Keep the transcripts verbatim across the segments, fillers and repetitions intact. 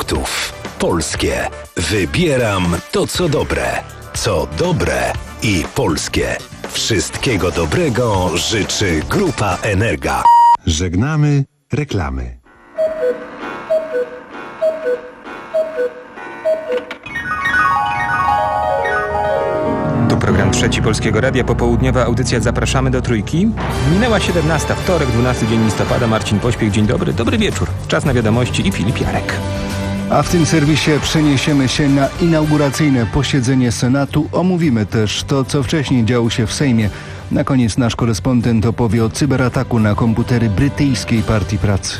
faktów. Polskie. Wybieram to, co dobre. Co dobre i polskie. Wszystkiego dobrego życzy Grupa Energa. Żegnamy reklamy. Tu program Trzeci Polskiego Radia, popołudniowa audycja Zapraszamy do Trójki. Minęła siedemnasta, wtorek, dwunasty dzień listopada. Marcin Pośpiech, dzień dobry, dobry wieczór. Czas na wiadomości i Filip Jarek. A w tym serwisie przeniesiemy się na inauguracyjne posiedzenie Senatu. Omówimy też to, co wcześniej działo się w Sejmie. Na koniec nasz korespondent opowie o cyberataku na komputery brytyjskiej Partii Pracy.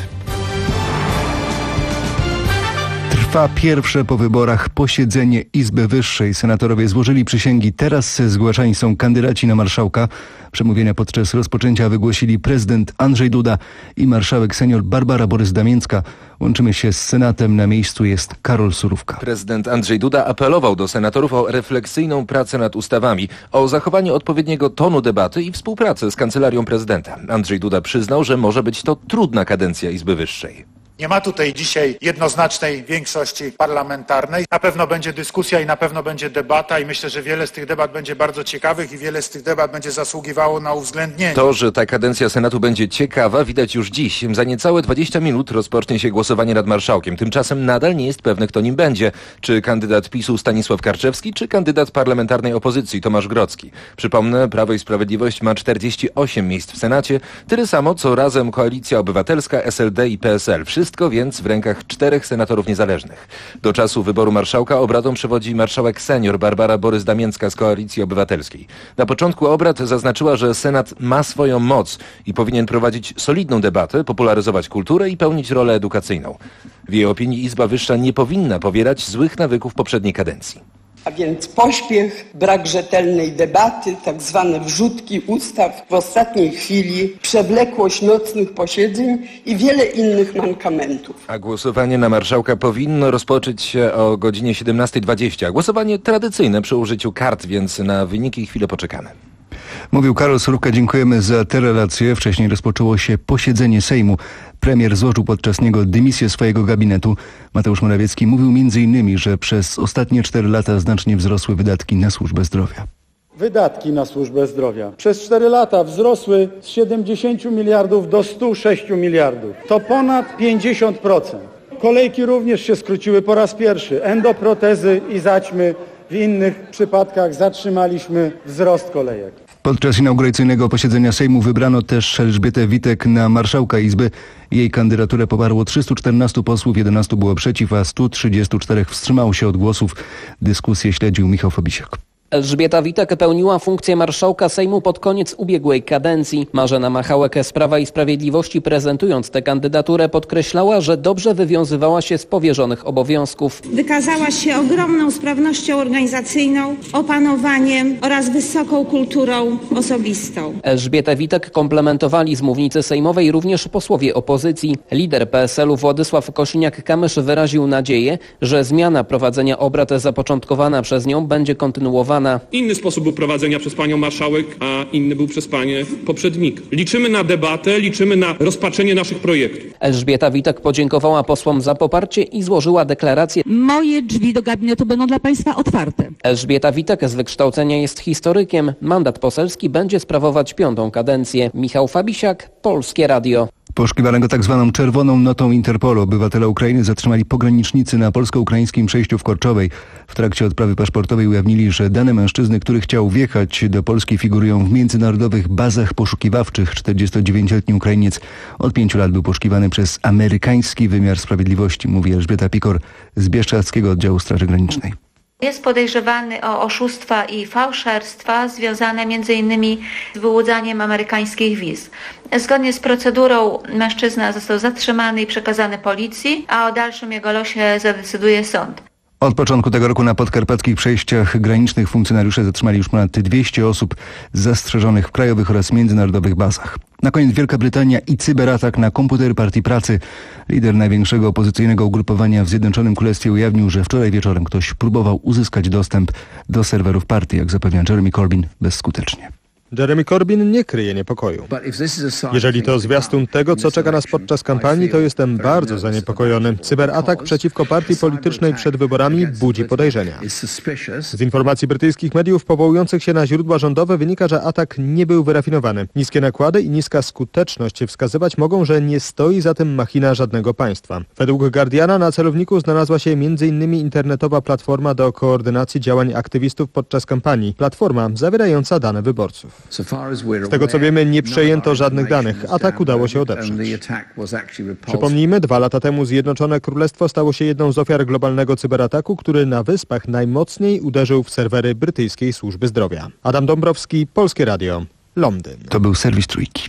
Trwa pierwsze po wyborach posiedzenie Izby Wyższej. Senatorowie złożyli przysięgi. Teraz zgłaszani są kandydaci na marszałka. Przemówienia podczas rozpoczęcia wygłosili prezydent Andrzej Duda i marszałek senior Barbara Borys-Damięcka. Łączymy się z Senatem. Na miejscu jest Karol Surówka. Prezydent Andrzej Duda apelował do senatorów o refleksyjną pracę nad ustawami, o zachowanie odpowiedniego tonu debaty i współpracę z Kancelarią Prezydenta. Andrzej Duda przyznał, że może być to trudna kadencja Izby Wyższej. Nie ma tutaj dzisiaj jednoznacznej większości parlamentarnej. Na pewno będzie dyskusja i na pewno będzie debata i myślę, że wiele z tych debat będzie bardzo ciekawych i wiele z tych debat będzie zasługiwało na uwzględnienie. To, że ta kadencja Senatu będzie ciekawa, widać już dziś. Za niecałe dwadzieścia minut rozpocznie się głosowanie nad marszałkiem. Tymczasem nadal nie jest pewne, kto nim będzie. Czy kandydat PiSu Stanisław Karczewski, czy kandydat parlamentarnej opozycji Tomasz Grodzki. Przypomnę, Prawo i Sprawiedliwość ma czterdzieści osiem miejsc w Senacie, tyle samo co razem Koalicja Obywatelska, S L D i P S L. Wszystko więc w rękach czterech senatorów niezależnych. Do czasu wyboru marszałka obradom przewodzi marszałek senior Barbara Borys-Damięcka z Koalicji Obywatelskiej. Na początku obrad zaznaczyła, że Senat ma swoją moc i powinien prowadzić solidną debatę, popularyzować kulturę i pełnić rolę edukacyjną. W jej opinii Izba Wyższa nie powinna powierać złych nawyków poprzedniej kadencji. A więc pośpiech, brak rzetelnej debaty, tak zwane wrzutki ustaw w ostatniej chwili, przewlekłość nocnych posiedzeń i wiele innych mankamentów. A głosowanie na marszałka powinno rozpocząć się o godzinie siedemnasta dwadzieścia. Głosowanie tradycyjne przy użyciu kart, więc na wyniki chwilę poczekamy. Mówił Karol Surówka, dziękujemy za te relacje. Wcześniej rozpoczęło się posiedzenie Sejmu. Premier złożył podczas niego dymisję swojego gabinetu. Mateusz Morawiecki mówił między innymi, że przez ostatnie cztery lata znacznie wzrosły wydatki na służbę zdrowia. Wydatki na służbę zdrowia przez cztery lata wzrosły z siedemdziesięciu miliardów do stu sześciu miliardów. To ponad pięćdziesiąt procent. Kolejki również się skróciły po raz pierwszy. Endoprotezy i zaćmy. W innych przypadkach zatrzymaliśmy wzrost kolejek. Podczas inauguracyjnego posiedzenia Sejmu wybrano też Elżbietę Witek na marszałka Izby. Jej kandydaturę poparło trzystu czternastu posłów, jedenastu było przeciw, a stu trzydziestu czterech wstrzymało się od głosów. Dyskusję śledził Michał Fabisiak. Elżbieta Witek pełniła funkcję marszałka Sejmu pod koniec ubiegłej kadencji. Marzena Machałek z Prawa i Sprawiedliwości, prezentując tę kandydaturę, podkreślała, że dobrze wywiązywała się z powierzonych obowiązków. Wykazała się ogromną sprawnością organizacyjną, opanowaniem oraz wysoką kulturą osobistą. Elżbietę Witek komplementowali z mównicy sejmowej również posłowie opozycji. Lider P S L u Władysław Kosiniak-Kamysz wyraził nadzieję, że zmiana prowadzenia obrad zapoczątkowana przez nią będzie kontynuowana. Inny sposób był prowadzenia przez panią marszałek, a inny był przez panie poprzednika. Liczymy na debatę, liczymy na rozpatrzenie naszych projektów. Elżbieta Witek podziękowała posłom za poparcie i złożyła deklarację. Moje drzwi do gabinetu będą dla państwa otwarte. Elżbieta Witek z wykształcenia jest historykiem. Mandat poselski będzie sprawować piątą kadencję. Michał Fabisiak, Polskie Radio. Poszukiwanego tak zwaną czerwoną notą Interpolu obywatela Ukrainy zatrzymali pogranicznicy na polsko-ukraińskim przejściu w Korczowej. W trakcie odprawy paszportowej ujawnili, że dane mężczyzny, który chciał wjechać do Polski, figurują w międzynarodowych bazach poszukiwawczych. czterdziestodziewięcioletni Ukrainiec od pięciu lat był poszukiwany przez amerykański wymiar sprawiedliwości, mówi Elżbieta Pikor z Bieszczadzkiego Oddziału Straży Granicznej. Jest podejrzewany o oszustwa i fałszerstwa związane między innymi z wyłudzaniem amerykańskich wiz. Zgodnie z procedurą mężczyzna został zatrzymany i przekazany policji, a o dalszym jego losie zadecyduje sąd. Od początku tego roku na podkarpackich przejściach granicznych funkcjonariusze zatrzymali już ponad dwieście osób zastrzeżonych w krajowych oraz międzynarodowych bazach. Na koniec Wielka Brytania i cyberatak na komputer Partii Pracy. Lider największego opozycyjnego ugrupowania w Zjednoczonym Królestwie ujawnił, że wczoraj wieczorem ktoś próbował uzyskać dostęp do serwerów partii, jak zapewnia Jeremy Corbyn, bezskutecznie. Jeremy Corbyn nie kryje niepokoju. Jeżeli to zwiastun tego, co czeka nas podczas kampanii, to jestem bardzo zaniepokojony. Cyberatak przeciwko partii politycznej przed wyborami budzi podejrzenia. Z informacji brytyjskich mediów powołujących się na źródła rządowe wynika, że atak nie był wyrafinowany. Niskie nakłady i niska skuteczność wskazywać mogą, że nie stoi za tym machina żadnego państwa. Według Guardiana na celowniku znalazła się między innymi internetowa platforma do koordynacji działań aktywistów podczas kampanii. Platforma zawierająca dane wyborców. Z tego co wiemy, nie przejęto żadnych danych. Atak udało się odeprzeć. Przypomnijmy, dwa lata temu Zjednoczone Królestwo stało się jedną z ofiar globalnego cyberataku, który na Wyspach najmocniej uderzył w serwery brytyjskiej służby zdrowia. Adam Dąbrowski, Polskie Radio, Londyn. To był serwis Trójki.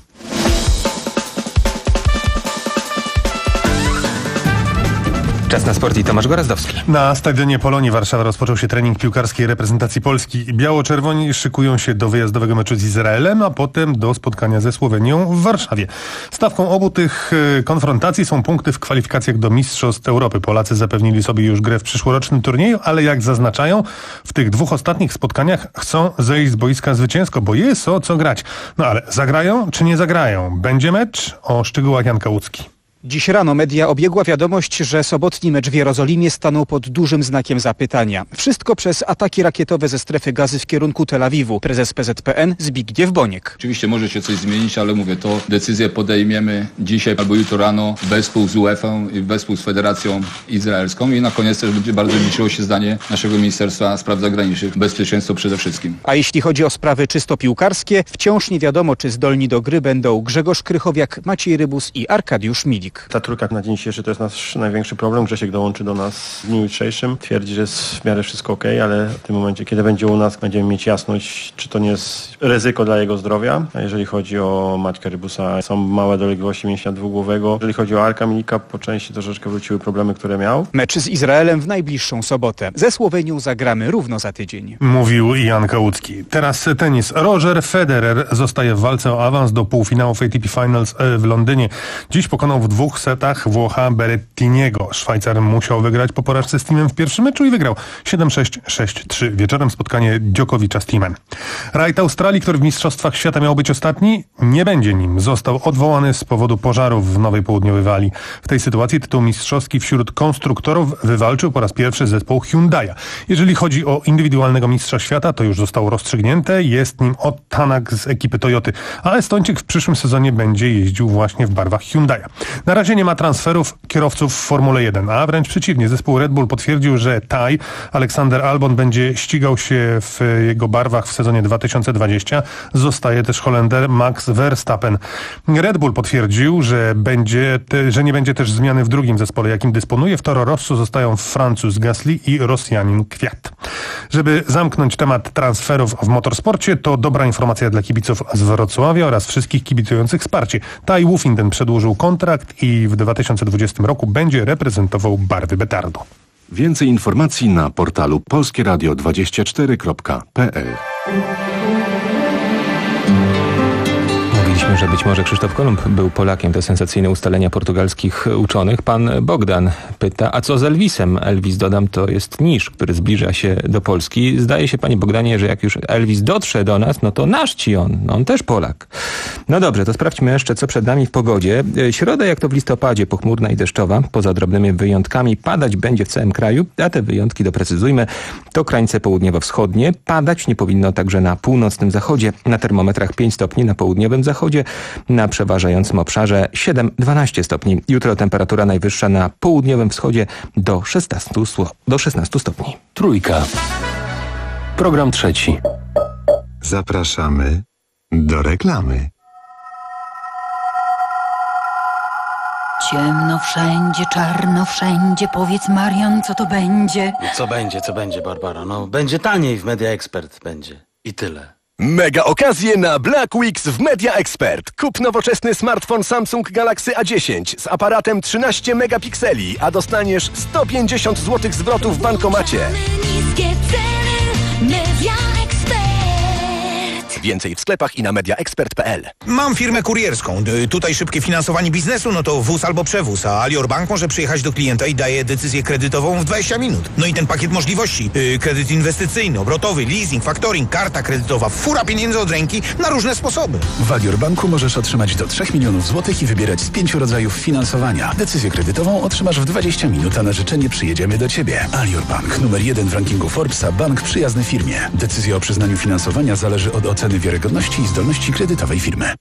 Czas na sport i Tomasz Gorazdowski. Na stadionie Polonii Warszawa rozpoczął się trening piłkarskiej reprezentacji Polski. Biało-czerwoni szykują się do wyjazdowego meczu z Izraelem, a potem do spotkania ze Słowenią w Warszawie. Stawką obu tych konfrontacji są punkty w kwalifikacjach do Mistrzostw Europy. Polacy zapewnili sobie już grę w przyszłorocznym turnieju, ale jak zaznaczają, w tych dwóch ostatnich spotkaniach chcą zejść z boiska zwycięsko, bo jest o co grać. No ale zagrają czy nie zagrają? Będzie mecz? O szczegółach Jan Kałucki. Dziś rano media obiegła wiadomość, że sobotni mecz w Jerozolimie stanął pod dużym znakiem zapytania. Wszystko przez ataki rakietowe ze strefy Gazy w kierunku Tel Awiwu. Prezes P Z P N Zbigniew Boniek. Oczywiście może się coś zmienić, ale mówię, to decyzję podejmiemy dzisiaj albo jutro rano wespół z UEFA i wespół z Federacją Izraelską i na koniec też będzie bardzo liczyło się zdanie naszego Ministerstwa Spraw Zagranicznych. Bezpieczeństwo przede wszystkim. A jeśli chodzi o sprawy czysto piłkarskie, wciąż nie wiadomo, czy zdolni do gry będą Grzegorz Krychowiak, Maciej Rybus i Arkadiusz Milik. Ta trójka na dzień dzisiejszy to jest nasz największy problem. Grzesiek dołączy do nas w dniu jutrzejszym. Twierdzi, że jest w miarę wszystko okej, okay, ale w tym momencie, kiedy będzie u nas, będziemy mieć jasność, czy to nie jest ryzyko dla jego zdrowia. A jeżeli chodzi o Maćka Rybusa, są małe dolegliwości mięśnia dwugłowego. Jeżeli chodzi o Arka Milika, po części troszeczkę wróciły problemy, które miał. Mecz z Izraelem w najbliższą sobotę. Ze Słowenią zagramy równo za tydzień. Mówił Jan Kałucki. Teraz tenis. Roger Federer zostaje w walce o awans do półfinałów A T P Finals w Londynie. Dziś pokonał w dwóch setach Włocha Berrettiniego. Szwajcar musiał wygrać po porażce z Thiemen w pierwszym meczu i wygrał siedem sześć, sześć trzy. Wieczorem spotkanie Djokovicza z Thiemen. Rajd Australii, który w Mistrzostwach Świata miał być ostatni, nie będzie nim. Został odwołany z powodu pożarów w Nowej Południowej Walii. W tej sytuacji tytuł mistrzowski wśród konstruktorów wywalczył po raz pierwszy zespół Hyundai'a. Jeżeli chodzi o indywidualnego mistrza świata, to już zostało rozstrzygnięte. Jest nim Ott Tanak z ekipy Toyoty, a Estończyk w przyszłym sezonie będzie jeździł właśnie w barwach Hyundai'a. Na razie nie ma transferów kierowców w Formule jeden, a wręcz przeciwnie. Zespół Red Bull potwierdził, że Taj, Aleksander Albon, będzie ścigał się w jego barwach w sezonie dwa tysiące dwudziestym. Zostaje też Holender Max Verstappen. Red Bull potwierdził, że, będzie te, że nie będzie też zmiany w drugim zespole, jakim dysponuje. W Toro Rosso zostają Francuz Gasly i Rosjanin Kwiat. Żeby zamknąć temat transferów w motorsporcie, to dobra informacja dla kibiców z Wrocławia oraz wszystkich kibicujących wsparcie. Tai Woffinden przedłużył kontrakt i w dwa tysiące dwudziestym roku będzie reprezentował barwy Betardu. Więcej informacji na portalu polskie radio dwadzieścia cztery kropka p l. Mówiliśmy, że być może Krzysztof Kolumb był Polakiem. To sensacyjne ustalenia portugalskich uczonych. Pan Bogdan pyta, a co z Elvisem? Elvis, dodam, to jest nisz, który zbliża się do Polski. Zdaje się, panie Bogdanie, że jak już Elvis dotrze do nas, no to nasz ci on. No on też Polak. No dobrze, to sprawdźmy jeszcze, co przed nami w pogodzie. Środa, jak to w listopadzie, pochmurna i deszczowa. Poza drobnymi wyjątkami padać będzie w całym kraju, a te wyjątki doprecyzujmy. To krańce południowo-wschodnie. Padać nie powinno także na północnym zachodzie. Na termometrach pięć stopni na południowym zachodzie. Na przeważającym obszarze siedem dwanaście stopni. Jutro temperatura najwyższa na południowym wschodzie do szesnastu, do szesnastu stopni. Trójka. Program trzeci. Zapraszamy do reklamy. Ciemno wszędzie, czarno wszędzie. Powiedz, Marian, co to będzie? Co będzie, co będzie, Barbara? No, będzie taniej w Media Expert, będzie. I tyle. Mega okazje na Black Weeks w Media Expert. Kup nowoczesny smartfon Samsung Galaxy A dziesięć z aparatem trzynaście megapikseli, a dostaniesz sto pięćdziesiąt złotych zwrotu w bankomacie. Niskie ceny, Media Expert. Więcej w sklepach i na media ekspert kropka p l. Mam firmę kurierską. Tutaj szybkie finansowanie biznesu, no to wóz albo przewóz, a Alior Bank może przyjechać do klienta i daje decyzję kredytową w dwadzieścia minut. No i ten pakiet możliwości. Yy, kredyt inwestycyjny, obrotowy, leasing, factoring, karta kredytowa, fura pieniędzy od ręki na różne sposoby. W Alior Banku możesz otrzymać do trzech milionów złotych i wybierać z pięciu rodzajów finansowania. Decyzję kredytową otrzymasz w dwadzieścia minut, a na życzenie przyjedziemy do Ciebie. Alior Bank, numer jeden w rankingu Forbesa, bank przyjazny firmie. Decyzja o przyznaniu finansowania zależy od oceny wiarygodności i zdolności kredytowej firmy.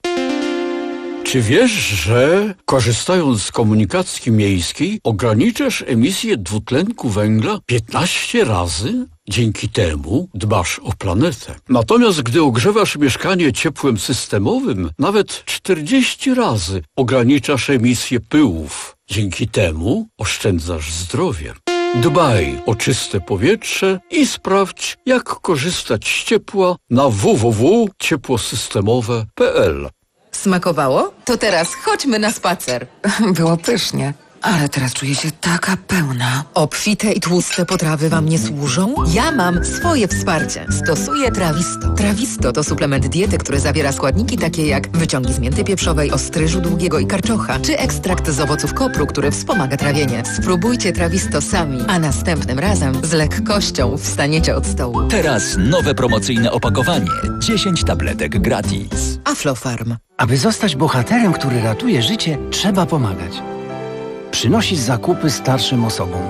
Czy wiesz, że korzystając z komunikacji miejskiej ograniczasz emisję dwutlenku węgla piętnaście razy? Dzięki temu dbasz o planetę. Natomiast gdy ogrzewasz mieszkanie ciepłem systemowym, nawet czterdzieści razy ograniczasz emisję pyłów. Dzięki temu oszczędzasz zdrowie. Dbaj o czyste powietrze i sprawdź, jak korzystać z ciepła na w w w kropka ciepłosystemowe kropka p l. Smakowało? To teraz chodźmy na spacer. Było pysznie, ale teraz czuję się taka pełna. Obfite i tłuste potrawy wam nie służą? Ja mam swoje wsparcie. Stosuję Trawisto. Trawisto to suplement diety, który zawiera składniki takie jak wyciągi z mięty pieprzowej, ostryżu długiego i karczocza, czy ekstrakt z owoców kopru, który wspomaga trawienie. Spróbujcie Trawisto sami, a następnym razem z lekkością wstaniecie od stołu. Teraz nowe promocyjne opakowanie. dziesięć tabletek gratis. Aflofarm. Aby zostać bohaterem, który ratuje życie, trzeba pomagać. Przynosić zakupy starszym osobom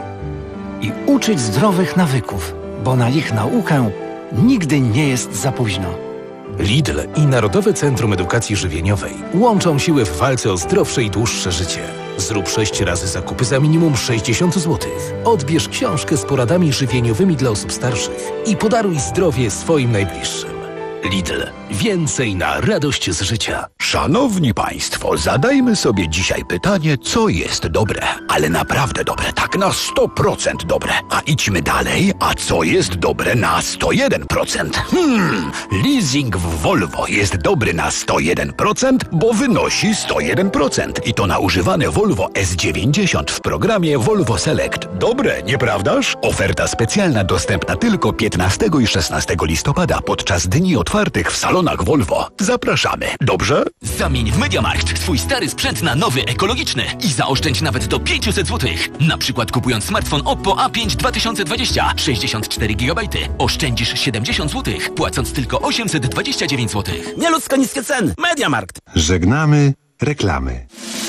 i uczyć zdrowych nawyków, bo na ich naukę nigdy nie jest za późno. Lidl i Narodowe Centrum Edukacji Żywieniowej łączą siły w walce o zdrowsze i dłuższe życie. Zrób sześć razy zakupy za minimum sześćdziesiąt złotych. Odbierz książkę z poradami żywieniowymi dla osób starszych i podaruj zdrowie swoim najbliższym. Lidl. Więcej na radość z życia. Szanowni Państwo, zadajmy sobie dzisiaj pytanie, co jest dobre, ale naprawdę dobre, tak na sto procent dobre. A idźmy dalej, a co jest dobre na sto jeden procent? Hmm, leasing w Volvo jest dobry na sto jeden procent, bo wynosi sto jeden procent. I to na używane Volvo S dziewięćdziesiąt w programie Volvo Select. Dobre, nieprawdaż? Oferta specjalna dostępna tylko piętnastego i szesnastego listopada podczas dni otwartych w salonach Volvo. Zapraszamy. Dobrze? Zamień w MediaMarkt swój stary sprzęt na nowy, ekologiczny i zaoszczędź nawet do pięćset złotych. Na przykład kupując smartfon Oppo A pięć dwa tysiące dwadzieścia, sześćdziesiąt cztery gigabajty. Oszczędzisz siedemdziesiąt złotych, płacąc tylko osiemset dwadzieścia dziewięć złotych. Nieludzko niskie ceny. MediaMarkt. Żegnamy reklamy.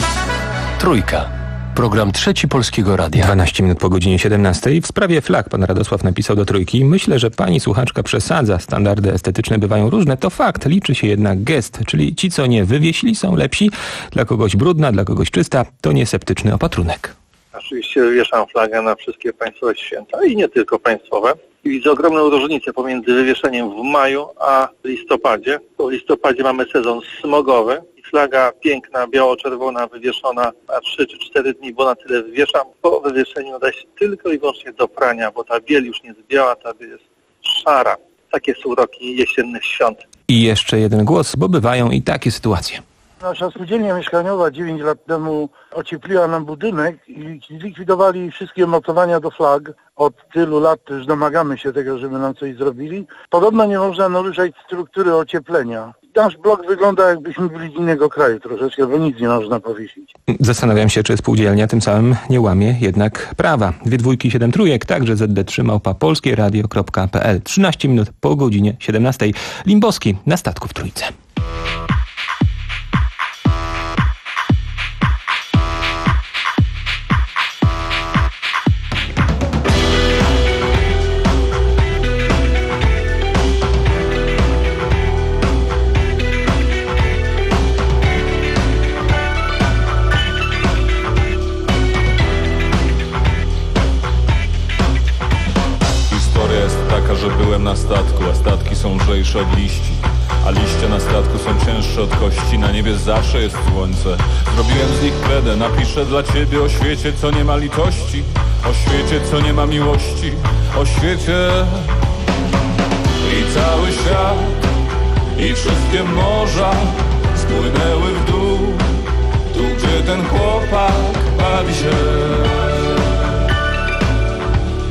Trójka. Program Trzeci Polskiego Radia. dwanaście minut po godzinie siedemnastej. W sprawie flag pan Radosław napisał do Trójki. Myślę, że pani słuchaczka przesadza. Standardy estetyczne bywają różne. To fakt. Liczy się jednak gest. Czyli ci, co nie wywiesili, są lepsi. Dla kogoś brudna, dla kogoś czysta. To nieseptyczny opatrunek. Oczywiście wieszam flagę na wszystkie państwowe święta i nie tylko państwowe. I widzę ogromną różnicę pomiędzy wywieszeniem w maju a listopadzie. Bo w listopadzie mamy sezon smogowy. Flaga piękna, biało-czerwona, wywieszona na trzy czy cztery dni, bo na tyle wywieszam. Po wywieszeniu nada się tylko i wyłącznie do prania, bo ta biel już nie jest biała, ta biel jest szara. Takie są uroki jesiennych świąt. I jeszcze jeden głos, bo bywają i takie sytuacje. Nasza spółdzielnia mieszkaniowa dziewięć lat temu ociepliła nam budynek i zlikwidowali wszystkie mocowania do flag. Od tylu lat też domagamy się tego, żeby nam coś zrobili. Podobno nie można naruszać struktury ocieplenia. Nasz blok wygląda, jakbyśmy byli z innego kraju troszeczkę, bo nic nie można powiesić. Zastanawiam się, czy spółdzielnia tym samym nie łamie jednak prawa. Dwie dwójki, siedem trójek, także z d trzy małpa polskieradio kropka p l. trzynaście minut po godzinie siedemnastej. Limbowski na statku w Trójce. Że byłem na statku, a statki są lżejsze od liści, a liście na statku są cięższe od kości. Na niebie zawsze jest słońce. Zrobiłem z nich kredę, napiszę dla ciebie o świecie, co nie ma litości, o świecie, co nie ma miłości, o świecie i cały świat i wszystkie morza spłynęły w dół, tu gdzie ten chłopak bawi się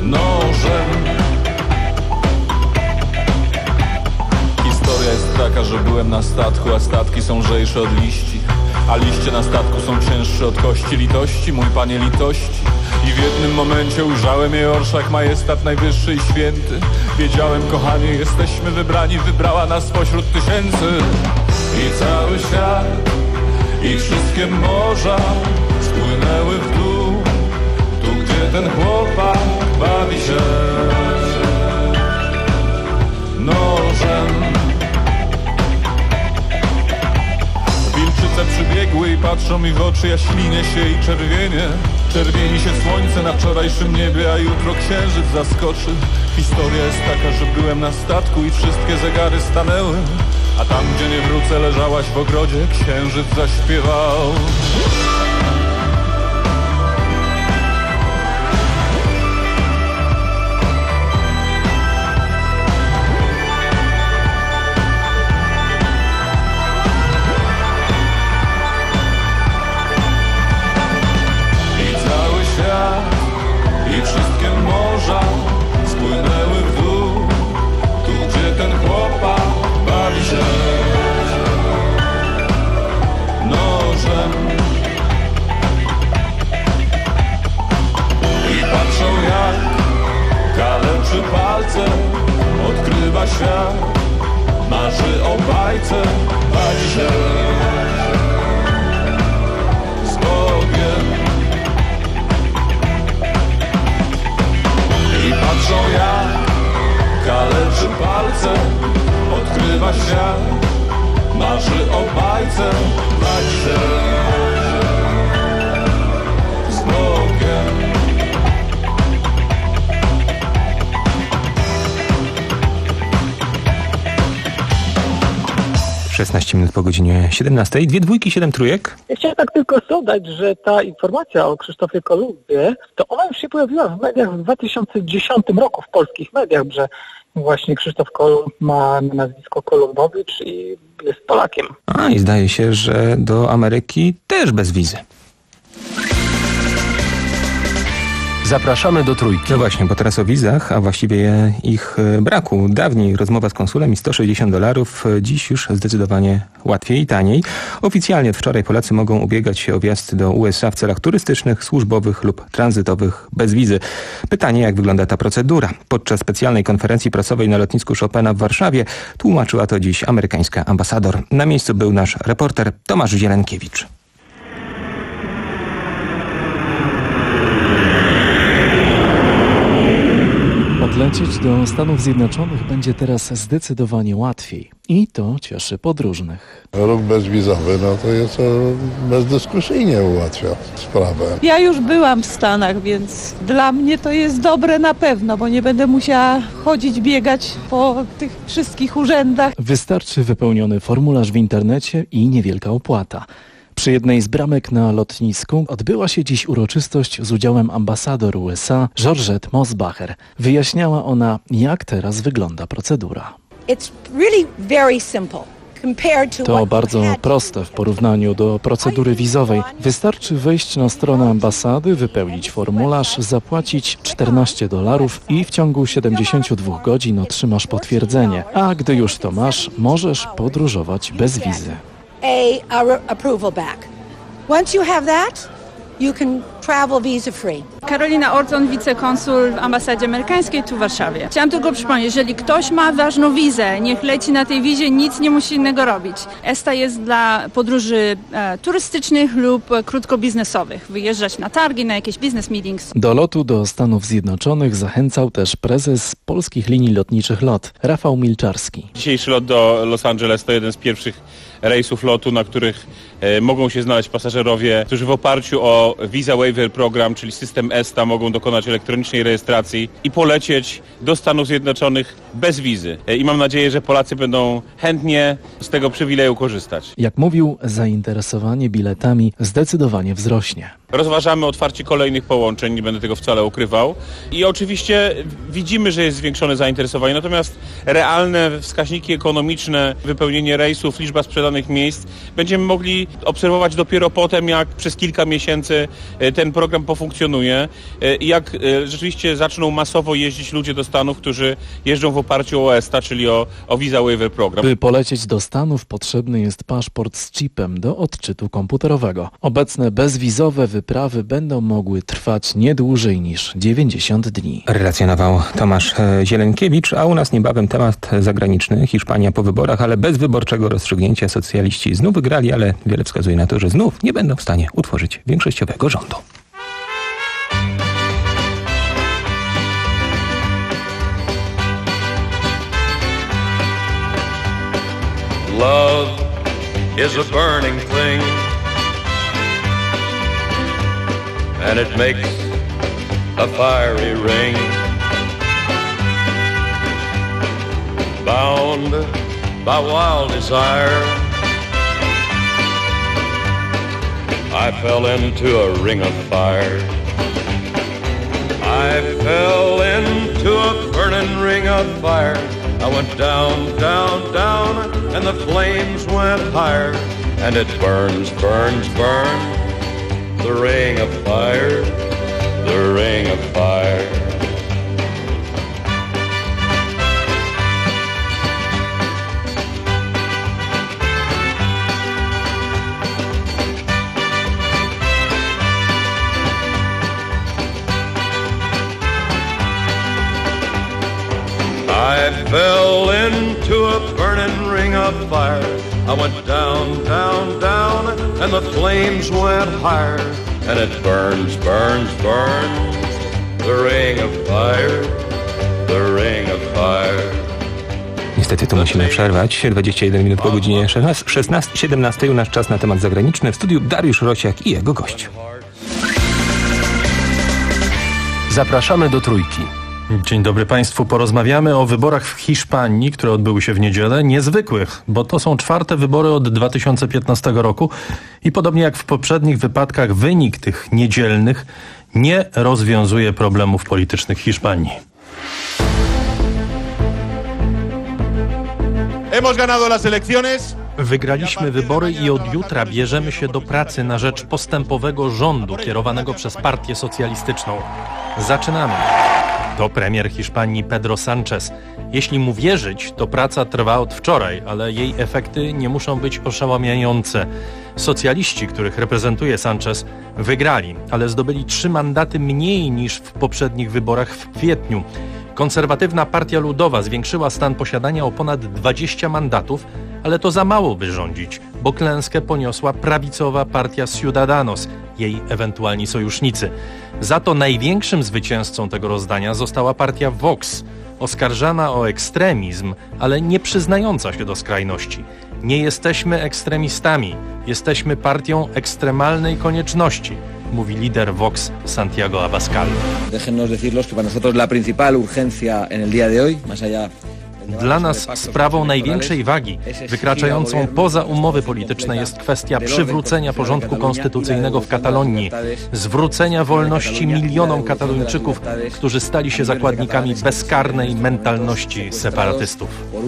nożem. Historia jest taka, że byłem na statku, a statki są lżejsze od liści, a liście na statku są cięższe od kości. Litości, mój panie, litości. I w jednym momencie ujrzałem jej orszak, majestat najwyższy i święty. Wiedziałem, kochanie, jesteśmy wybrani, wybrała nas spośród tysięcy. I cały świat, i wszystkie morza spłynęły w dół, tu gdzie ten chłopak bawi się nożem. Wilczyce przybiegły i patrzą mi w oczy, ja ślinię się i czerwienie. Czerwieni się słońce na wczorajszym niebie, a jutro księżyc zaskoczy. Historia jest taka, że byłem na statku i wszystkie zegary stanęły, a tam, gdzie nie wrócę, leżałaś w ogrodzie, księżyc zaśpiewał. I wszystkie morza spłynęły w dół, tu gdzie ten chłopak bawi się nożem. I patrzą, jak kaleczy palce, odkrywa świat, marzy o bajce, bawi się z Bogiem. I patrzą, jak kaleczy palce, odkrywa świat, marzy o bajce, bawi się z Bogiem. szesnaście minut po godzinie siedemnastej. Dwie dwójki, siedem trójek. Ja chciałem tak tylko dodać, że ta informacja o Krzysztofie Kolumbie, to ona już się pojawiła w mediach w dwa tysiące dziesiątym roku, w polskich mediach, że właśnie Krzysztof Kolumb ma nazwisko Kolumbowicz i jest Polakiem. A i zdaje się, że do Ameryki też bez wizy. Zapraszamy do Trójki. No właśnie, bo teraz o wizach, a właściwie ich braku. Dawniej rozmowa z konsulem i sto sześćdziesiąt dolarów, dziś już zdecydowanie łatwiej i taniej. Oficjalnie od wczoraj Polacy mogą ubiegać się o wjazd do U S A w celach turystycznych, służbowych lub tranzytowych bez wizy. Pytanie, jak wygląda ta procedura? Podczas specjalnej konferencji prasowej na lotnisku Chopina w Warszawie tłumaczyła to dziś amerykańska ambasador. Na miejscu był nasz reporter Tomasz Zielenkiewicz. Odlecieć do Stanów Zjednoczonych będzie teraz zdecydowanie łatwiej i to cieszy podróżnych. Ruch bezwizowy, no to jest to bezdyskusyjnie ułatwia sprawę. Ja już byłam w Stanach, więc dla mnie to jest dobre na pewno, bo nie będę musiała chodzić, biegać po tych wszystkich urzędach. Wystarczy wypełniony formularz w internecie i niewielka opłata. Przy jednej z bramek na lotnisku odbyła się dziś uroczystość z udziałem ambasador U S A Georgette Mosbacher. Wyjaśniała ona, jak teraz wygląda procedura. To bardzo proste w porównaniu do procedury wizowej. Wystarczy wejść na stronę ambasady, wypełnić formularz, zapłacić czternaście dolarów i w ciągu siedemdziesiąt dwa godzin otrzymasz potwierdzenie. A gdy już to masz, możesz podróżować bez wizy. A, a approval back. Once you have that, you can travel visa free. Karolina Orton, wicekonsul w ambasadzie amerykańskiej tu w Warszawie. Chciałam tylko przypomnieć, jeżeli ktoś ma ważną wizę, niech leci na tej wizie, nic nie musi innego robić. ESTA jest dla podróży e, turystycznych lub krótkobiznesowych. Wyjeżdżać na targi, na jakieś business meetings. Do lotu do Stanów Zjednoczonych zachęcał też prezes polskich linii lotniczych LOT, Rafał Milczarski. Dzisiejszy lot do Los Angeles to jeden z pierwszych rejsów lotu, na których e, mogą się znaleźć pasażerowie, którzy w oparciu o Visa Waiver Program, czyli system ESTA, mogą dokonać elektronicznej rejestracji i polecieć do Stanów Zjednoczonych bez wizy. E, I mam nadzieję, że Polacy będą chętnie z tego przywileju korzystać. Jak mówił, zainteresowanie biletami zdecydowanie wzrośnie. Rozważamy otwarcie kolejnych połączeń, nie będę tego wcale ukrywał. I oczywiście widzimy, że jest zwiększone zainteresowanie, natomiast realne wskaźniki ekonomiczne, wypełnienie rejsów, liczba sprzedanych miejsc będziemy mogli obserwować dopiero potem, jak przez kilka miesięcy te ten program pofunkcjonuje i jak rzeczywiście zaczną masowo jeździć ludzie do Stanów, którzy jeżdżą w oparciu o ESTA, czyli o, o Visa Waiver Program. By polecieć do Stanów potrzebny jest paszport z chipem do odczytu komputerowego. Obecne bezwizowe wyprawy będą mogły trwać nie dłużej niż dziewięćdziesiąt dni. Relacjonował Tomasz Zieleńkiewicz, a u nas niebawem temat zagraniczny. Hiszpania po wyborach, ale bez wyborczego rozstrzygnięcia. Socjaliści znów wygrali, ale wiele wskazuje na to, że znów nie będą w stanie utworzyć większościowego rządu. Love is a burning thing, and it makes a fiery ring. Bound by wild desire, I fell into a ring of fire. I fell into a burning ring of fire. I went down, down, down, and the flames went higher. And it burns, burns, burns, the ring of fire, the ring of fire. I fell into a burning ring of fire. I went down, down, down, and the flames went higher. And it burns, burns, burns, the ring of fire, the ring of fire. Niestety tu musimy przerwać. dwadzieścia jeden minut po godzinie szesnastej, siedemnastej u nas czas na temat zagraniczny. W studiu Dariusz Rosiak i jego gość. Zapraszamy do Trójki. Dzień dobry Państwu. Porozmawiamy o wyborach w Hiszpanii, które odbyły się w niedzielę. Niezwykłych, bo to są czwarte wybory od dwa tysiące piętnastego roku i podobnie jak w poprzednich wypadkach wynik tych niedzielnych nie rozwiązuje problemów politycznych Hiszpanii. Hemos ganado las elecciones. Wygraliśmy wybory i od jutra bierzemy się do pracy na rzecz postępowego rządu kierowanego przez partię socjalistyczną. Zaczynamy. To premier Hiszpanii Pedro Sánchez. Jeśli mu wierzyć, to praca trwa od wczoraj, ale jej efekty nie muszą być oszałamiające. Socjaliści, których reprezentuje Sánchez, wygrali, ale zdobyli trzy mandaty mniej niż w poprzednich wyborach w kwietniu. Konserwatywna Partia Ludowa zwiększyła stan posiadania o ponad dwadzieścia mandatów, ale to za mało, by rządzić, bo klęskę poniosła prawicowa Partia Ciudadanos, jej ewentualni sojusznicy. Za to największym zwycięzcą tego rozdania została partia Vox, oskarżana o ekstremizm, ale nie przyznająca się do skrajności. Nie jesteśmy ekstremistami, jesteśmy partią ekstremalnej konieczności, mówi lider Vox Santiago Abascal. Déjennos decirlos que para nosotros la principal urgencia en el día de hoy, más allá. Dla nas sprawą największej wagi, wykraczającą poza umowy polityczne, jest kwestia przywrócenia porządku konstytucyjnego w Katalonii, zwrócenia wolności milionom Katalończyków, którzy stali się zakładnikami bezkarnej mentalności separatystów.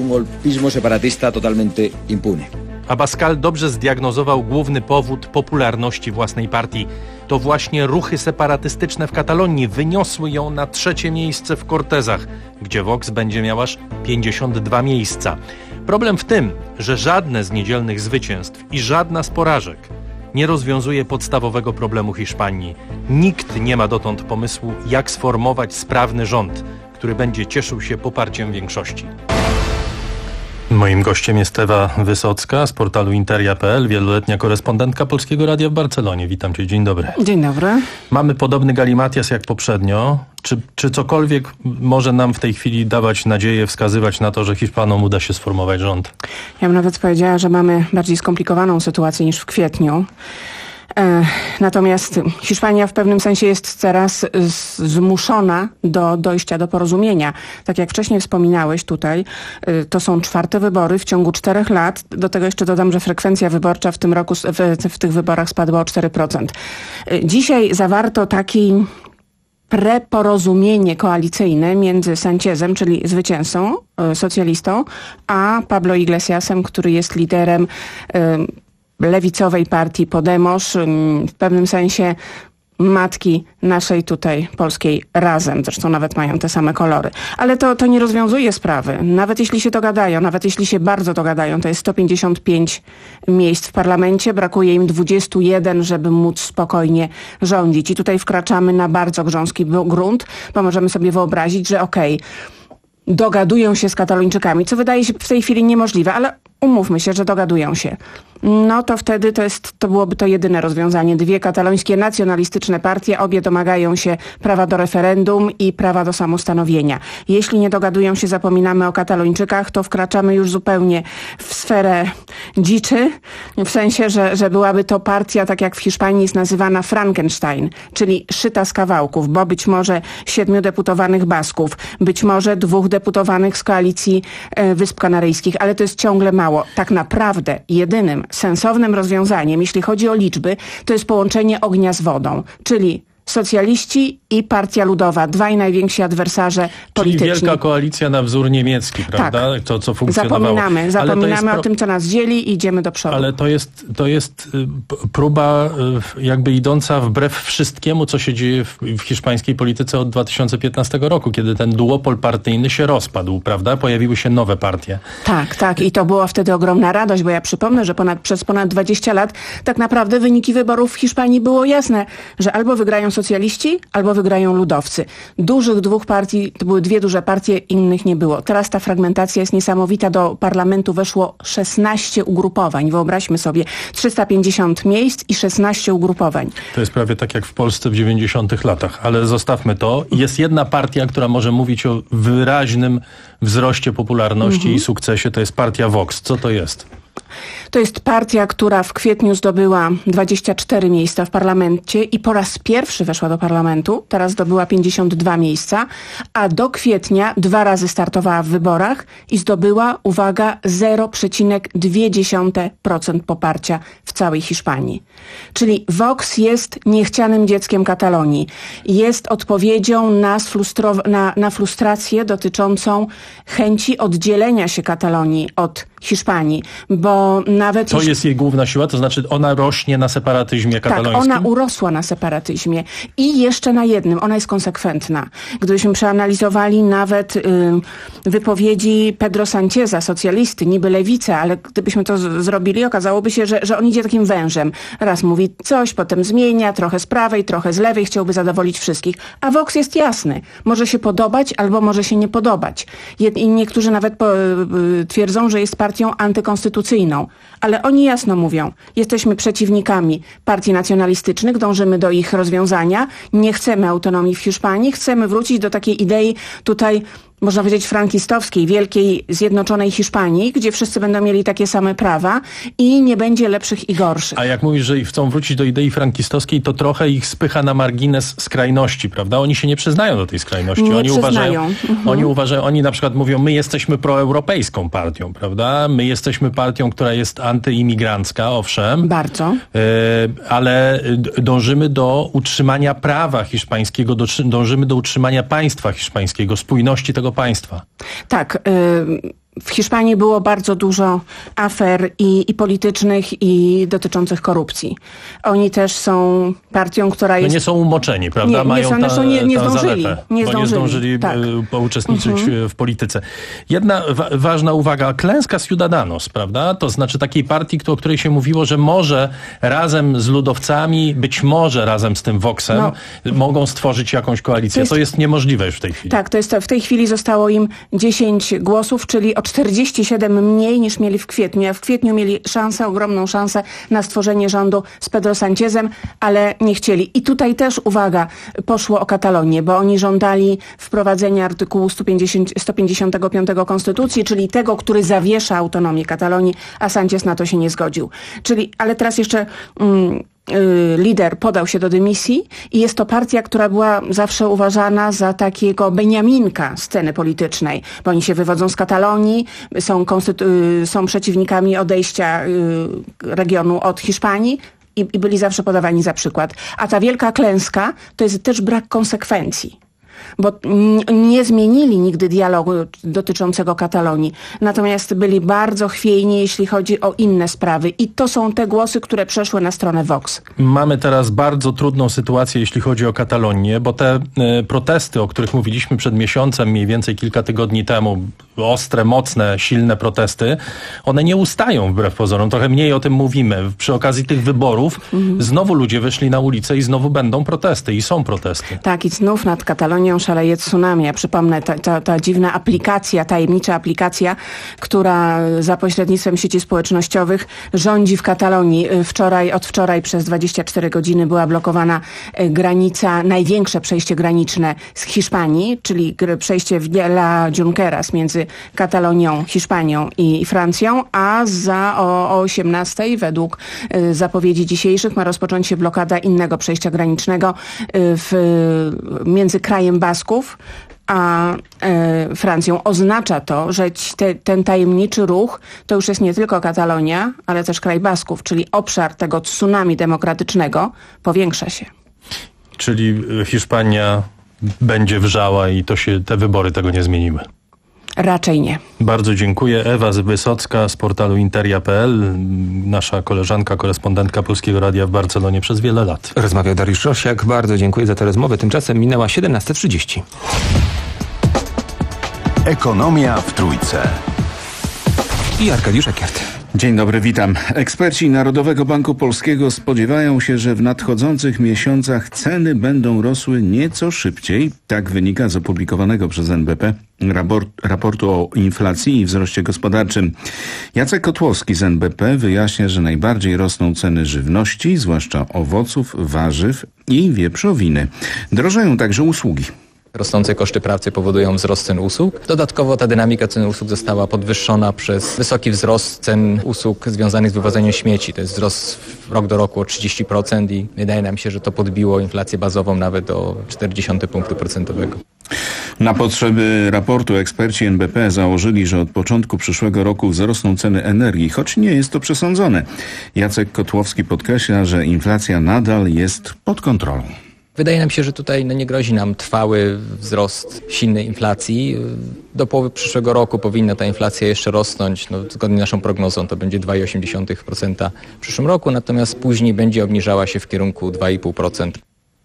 Abascal dobrze zdiagnozował główny powód popularności własnej partii. To właśnie ruchy separatystyczne w Katalonii wyniosły ją na trzecie miejsce w Cortezach, gdzie Vox będzie miał aż pięćdziesiąt dwa miejsca. Problem w tym, że żadne z niedzielnych zwycięstw i żadna z porażek nie rozwiązuje podstawowego problemu Hiszpanii. Nikt nie ma dotąd pomysłu, jak sformować sprawny rząd, który będzie cieszył się poparciem większości. Moim gościem jest Ewa Wysocka z portalu interia kropka p l, wieloletnia korespondentka Polskiego Radia w Barcelonie. Witam Cię, dzień dobry. Dzień dobry. Mamy podobny galimatias jak poprzednio. Czy, czy cokolwiek może nam w tej chwili dawać nadzieję, wskazywać na to, że Hiszpanom uda się sformować rząd? Ja bym nawet powiedziała, że mamy bardziej skomplikowaną sytuację niż w kwietniu. Natomiast Hiszpania w pewnym sensie jest teraz zmuszona do dojścia do porozumienia. Tak jak wcześniej wspominałeś tutaj, to są czwarte wybory w ciągu czterech lat. Do tego jeszcze dodam, że frekwencja wyborcza w tym roku w, w tych wyborach spadła o cztery procent. Dzisiaj zawarto taki preporozumienie koalicyjne między Sánchezem, czyli zwycięzcą, socjalistą, a Pablo Iglesiasem, który jest liderem lewicowej partii Podemos, w pewnym sensie matki naszej tutaj polskiej Razem. Zresztą nawet mają te same kolory. Ale to, to nie rozwiązuje sprawy. Nawet jeśli się dogadają, nawet jeśli się bardzo dogadają, to jest sto pięćdziesiąt pięć miejsc w parlamencie. Brakuje im dwudziestu jeden, żeby móc spokojnie rządzić. I tutaj wkraczamy na bardzo grząski grunt, bo możemy sobie wyobrazić, że okej, okay, dogadują się z Katalończykami, co wydaje się w tej chwili niemożliwe, ale umówmy się, że dogadują się. No to wtedy to, jest, to byłoby to jedyne rozwiązanie. Dwie katalońskie nacjonalistyczne partie, obie domagają się prawa do referendum i prawa do samostanowienia. Jeśli nie dogadują się, zapominamy o Katalończykach, to wkraczamy już zupełnie w sferę dziczy, w sensie, że, że byłaby to partia, tak jak w Hiszpanii jest nazywana Frankenstein, czyli szyta z kawałków, bo być może siedmiu deputowanych Basków, być może dwóch deputowanych z koalicji e, Wysp Kanaryjskich, ale to jest ciągle mało. Tak naprawdę jedynym sensownym rozwiązaniem, jeśli chodzi o liczby, to jest połączenie ognia z wodą, czyli socjaliści i Partia Ludowa, dwaj najwięksi adwersarze polityczni. Czyli wielka koalicja na wzór niemiecki, prawda? Tak. To, co funkcjonowało. Zapominamy, zapominamy pro... o tym, co nas dzieli i idziemy do przodu. Ale to jest, to jest próba jakby idąca wbrew wszystkiemu, co się dzieje w, w hiszpańskiej polityce od dwa tysiące piętnastego roku, kiedy ten duopol partyjny się rozpadł, prawda? Pojawiły się nowe partie. Tak, tak. I to była wtedy ogromna radość, bo ja przypomnę, że ponad, przez ponad dwadzieścia lat tak naprawdę wyniki wyborów w Hiszpanii było jasne, że albo wygrają socjaliści, albo wygrają ludowcy. Dużych dwóch partii, to były dwie duże partie, innych nie było. Teraz ta fragmentacja jest niesamowita. Do parlamentu weszło szesnaście ugrupowań. Wyobraźmy sobie, trzysta pięćdziesiąt miejsc i szesnaście ugrupowań. To jest prawie tak jak w Polsce w dziewięćdziesiątych latach, ale zostawmy to. Jest jedna partia, która może mówić o wyraźnym wzroście popularności mhm. i sukcesie. To jest partia Vox. Co to jest? To jest partia, która w kwietniu zdobyła dwadzieścia cztery miejsca w parlamencie i po raz pierwszy weszła do parlamentu. Teraz zdobyła pięćdziesiąt dwa miejsca, a do kwietnia dwa razy startowała w wyborach i zdobyła, uwaga, zero przecinek dwa procent poparcia w całej Hiszpanii. Czyli Vox jest niechcianym dzieckiem Katalonii. Jest odpowiedzią na, sfrustro- na, na frustrację dotyczącą chęci oddzielenia się Katalonii od Hiszpanii, bo nawet... To jest jej główna siła, to znaczy ona rośnie na separatyzmie katalońskim? Tak, ona urosła na separatyzmie i jeszcze na jednym, ona jest konsekwentna. Gdybyśmy przeanalizowali nawet y, wypowiedzi Pedro Sancheza, socjalisty, niby lewicy, ale gdybyśmy to z- zrobili, okazałoby się, że, że on idzie takim wężem. Raz mówi coś, potem zmienia, trochę z prawej, trochę z lewej, chciałby zadowolić wszystkich. A Vox jest jasny. Może się podobać albo może się nie podobać. Jed- I niektórzy nawet po, y, twierdzą, że jest partią antykonstytucyjną. Ale oni jasno mówią, jesteśmy przeciwnikami partii nacjonalistycznych, dążymy do ich rozwiązania, nie chcemy autonomii w Hiszpanii, chcemy wrócić do takiej idei tutaj, można powiedzieć, frankistowskiej, wielkiej, zjednoczonej Hiszpanii, gdzie wszyscy będą mieli takie same prawa i nie będzie lepszych i gorszych. A jak mówisz, że chcą wrócić do idei frankistowskiej, to trochę ich spycha na margines skrajności, prawda? Oni się nie przyznają do tej skrajności. Nie oni przyznają. uważają, mhm. oni uważają, oni na przykład mówią, my jesteśmy proeuropejską partią, prawda? My jesteśmy partią, która jest antyimigrancka, owszem. Bardzo. Y, ale dążymy do utrzymania prawa hiszpańskiego, do, dążymy do utrzymania państwa hiszpańskiego, spójności tego państwa. Tak. Y- W Hiszpanii było bardzo dużo afer i, i politycznych, i dotyczących korupcji. Oni też są partią, która jest... No nie są umoczeni, prawda? Nie, Mają nie, są, ta, nie, nie ta zdążyli. zaletę, Nie bo zdążyli, nie zdążyli tak. pouczestniczyć mhm. w polityce. Jedna wa- ważna uwaga, klęska Ciudadanos, prawda? To znaczy takiej partii, o której się mówiło, że może razem z ludowcami, być może razem z tym Voxem no. mogą stworzyć jakąś koalicję. To jest, to jest niemożliwe już w tej chwili. Tak, to jest, w tej chwili zostało im dziesięć głosów, czyli o czterdzieści siedem mniej niż mieli w kwietniu. A w kwietniu mieli szansę, ogromną szansę na stworzenie rządu z Pedro Sanchezem, ale nie chcieli. I tutaj też, uwaga, poszło o Katalonię, bo oni żądali wprowadzenia artykułu sto pięćdziesiątego piątego Konstytucji, czyli tego, który zawiesza autonomię Katalonii, a Sanchez na to się nie zgodził. Czyli, ale teraz jeszcze... Mm, lider podał się do dymisji i jest to partia, która była zawsze uważana za takiego Beniaminka sceny politycznej, bo oni się wywodzą z Katalonii, są, konstytu- są przeciwnikami odejścia regionu od Hiszpanii i, i byli zawsze podawani za przykład. A ta wielka klęska to jest też brak konsekwencji. bo n- nie zmienili nigdy dialogu dotyczącego Katalonii. Natomiast byli bardzo chwiejni, jeśli chodzi o inne sprawy. I to są te głosy, które przeszły na stronę Vox. Mamy teraz bardzo trudną sytuację, jeśli chodzi o Katalonię, bo te y, protesty, o których mówiliśmy przed miesiącem, mniej więcej kilka tygodni temu, ostre, mocne, silne protesty, one nie ustają wbrew pozorom. Trochę mniej o tym mówimy. Przy okazji tych wyborów mhm. znowu ludzie wyszli na ulicę i znowu będą protesty i są protesty. Tak, i znów nad Katalonią szaleje tsunami. Ja przypomnę, ta, ta, ta dziwna aplikacja, tajemnicza aplikacja, która za pośrednictwem sieci społecznościowych rządzi w Katalonii. Wczoraj, od wczoraj przez dwadzieścia cztery godziny była blokowana granica, największe przejście graniczne z Hiszpanii, czyli przejście w La Junqueras między Katalonią, Hiszpanią i Francją, a za o, o osiemnastej według y, zapowiedzi dzisiejszych ma rozpocząć się blokada innego przejścia granicznego y, w, między krajem Basków a e, Francją. Oznacza to, że te, ten tajemniczy ruch to już jest nie tylko Katalonia, ale też kraj Basków, czyli obszar tego tsunami demokratycznego powiększa się. Czyli Hiszpania będzie wrzała i to się, te wybory tego nie zmieniły. Raczej nie. Bardzo dziękuję. Ewa Wysocka z portalu interia kropka p l, nasza koleżanka, korespondentka Polskiego Radia w Barcelonie przez wiele lat. Rozmawiał Dariusz Rosiak. Bardzo dziękuję za tę rozmowę. Tymczasem minęła siedemnasta trzydzieści. Ekonomia w Trójce. I Arkadiusz Ekiert. Dzień dobry, witam. Eksperci Narodowego Banku Polskiego spodziewają się, że w nadchodzących miesiącach ceny będą rosły nieco szybciej. Tak wynika z opublikowanego przez N B P raport, raportu o inflacji i wzroście gospodarczym. Jacek Kotłowski z N B P wyjaśnia, że najbardziej rosną ceny żywności, zwłaszcza owoców, warzyw i wieprzowiny. Drożeją także usługi. Rosnące koszty pracy powodują wzrost cen usług. Dodatkowo ta dynamika cen usług została podwyższona przez wysoki wzrost cen usług związanych z wywozzeniem śmieci. To jest wzrost rok do roku o trzydzieści procent i wydaje nam się, że to podbiło inflację bazową nawet do czterdzieści punktu procentowego. Na potrzeby raportu eksperci N B P założyli, że od początku przyszłego roku wzrosną ceny energii, choć nie jest to przesądzone. Jacek Kotłowski podkreśla, że inflacja nadal jest pod kontrolą. Wydaje nam się, że tutaj no, nie grozi nam trwały wzrost silnej inflacji. Do połowy przyszłego roku powinna ta inflacja jeszcze rosnąć. No, zgodnie z naszą prognozą to będzie dwa przecinek osiem procent w przyszłym roku, natomiast później będzie obniżała się w kierunku dwa przecinek pięć procent.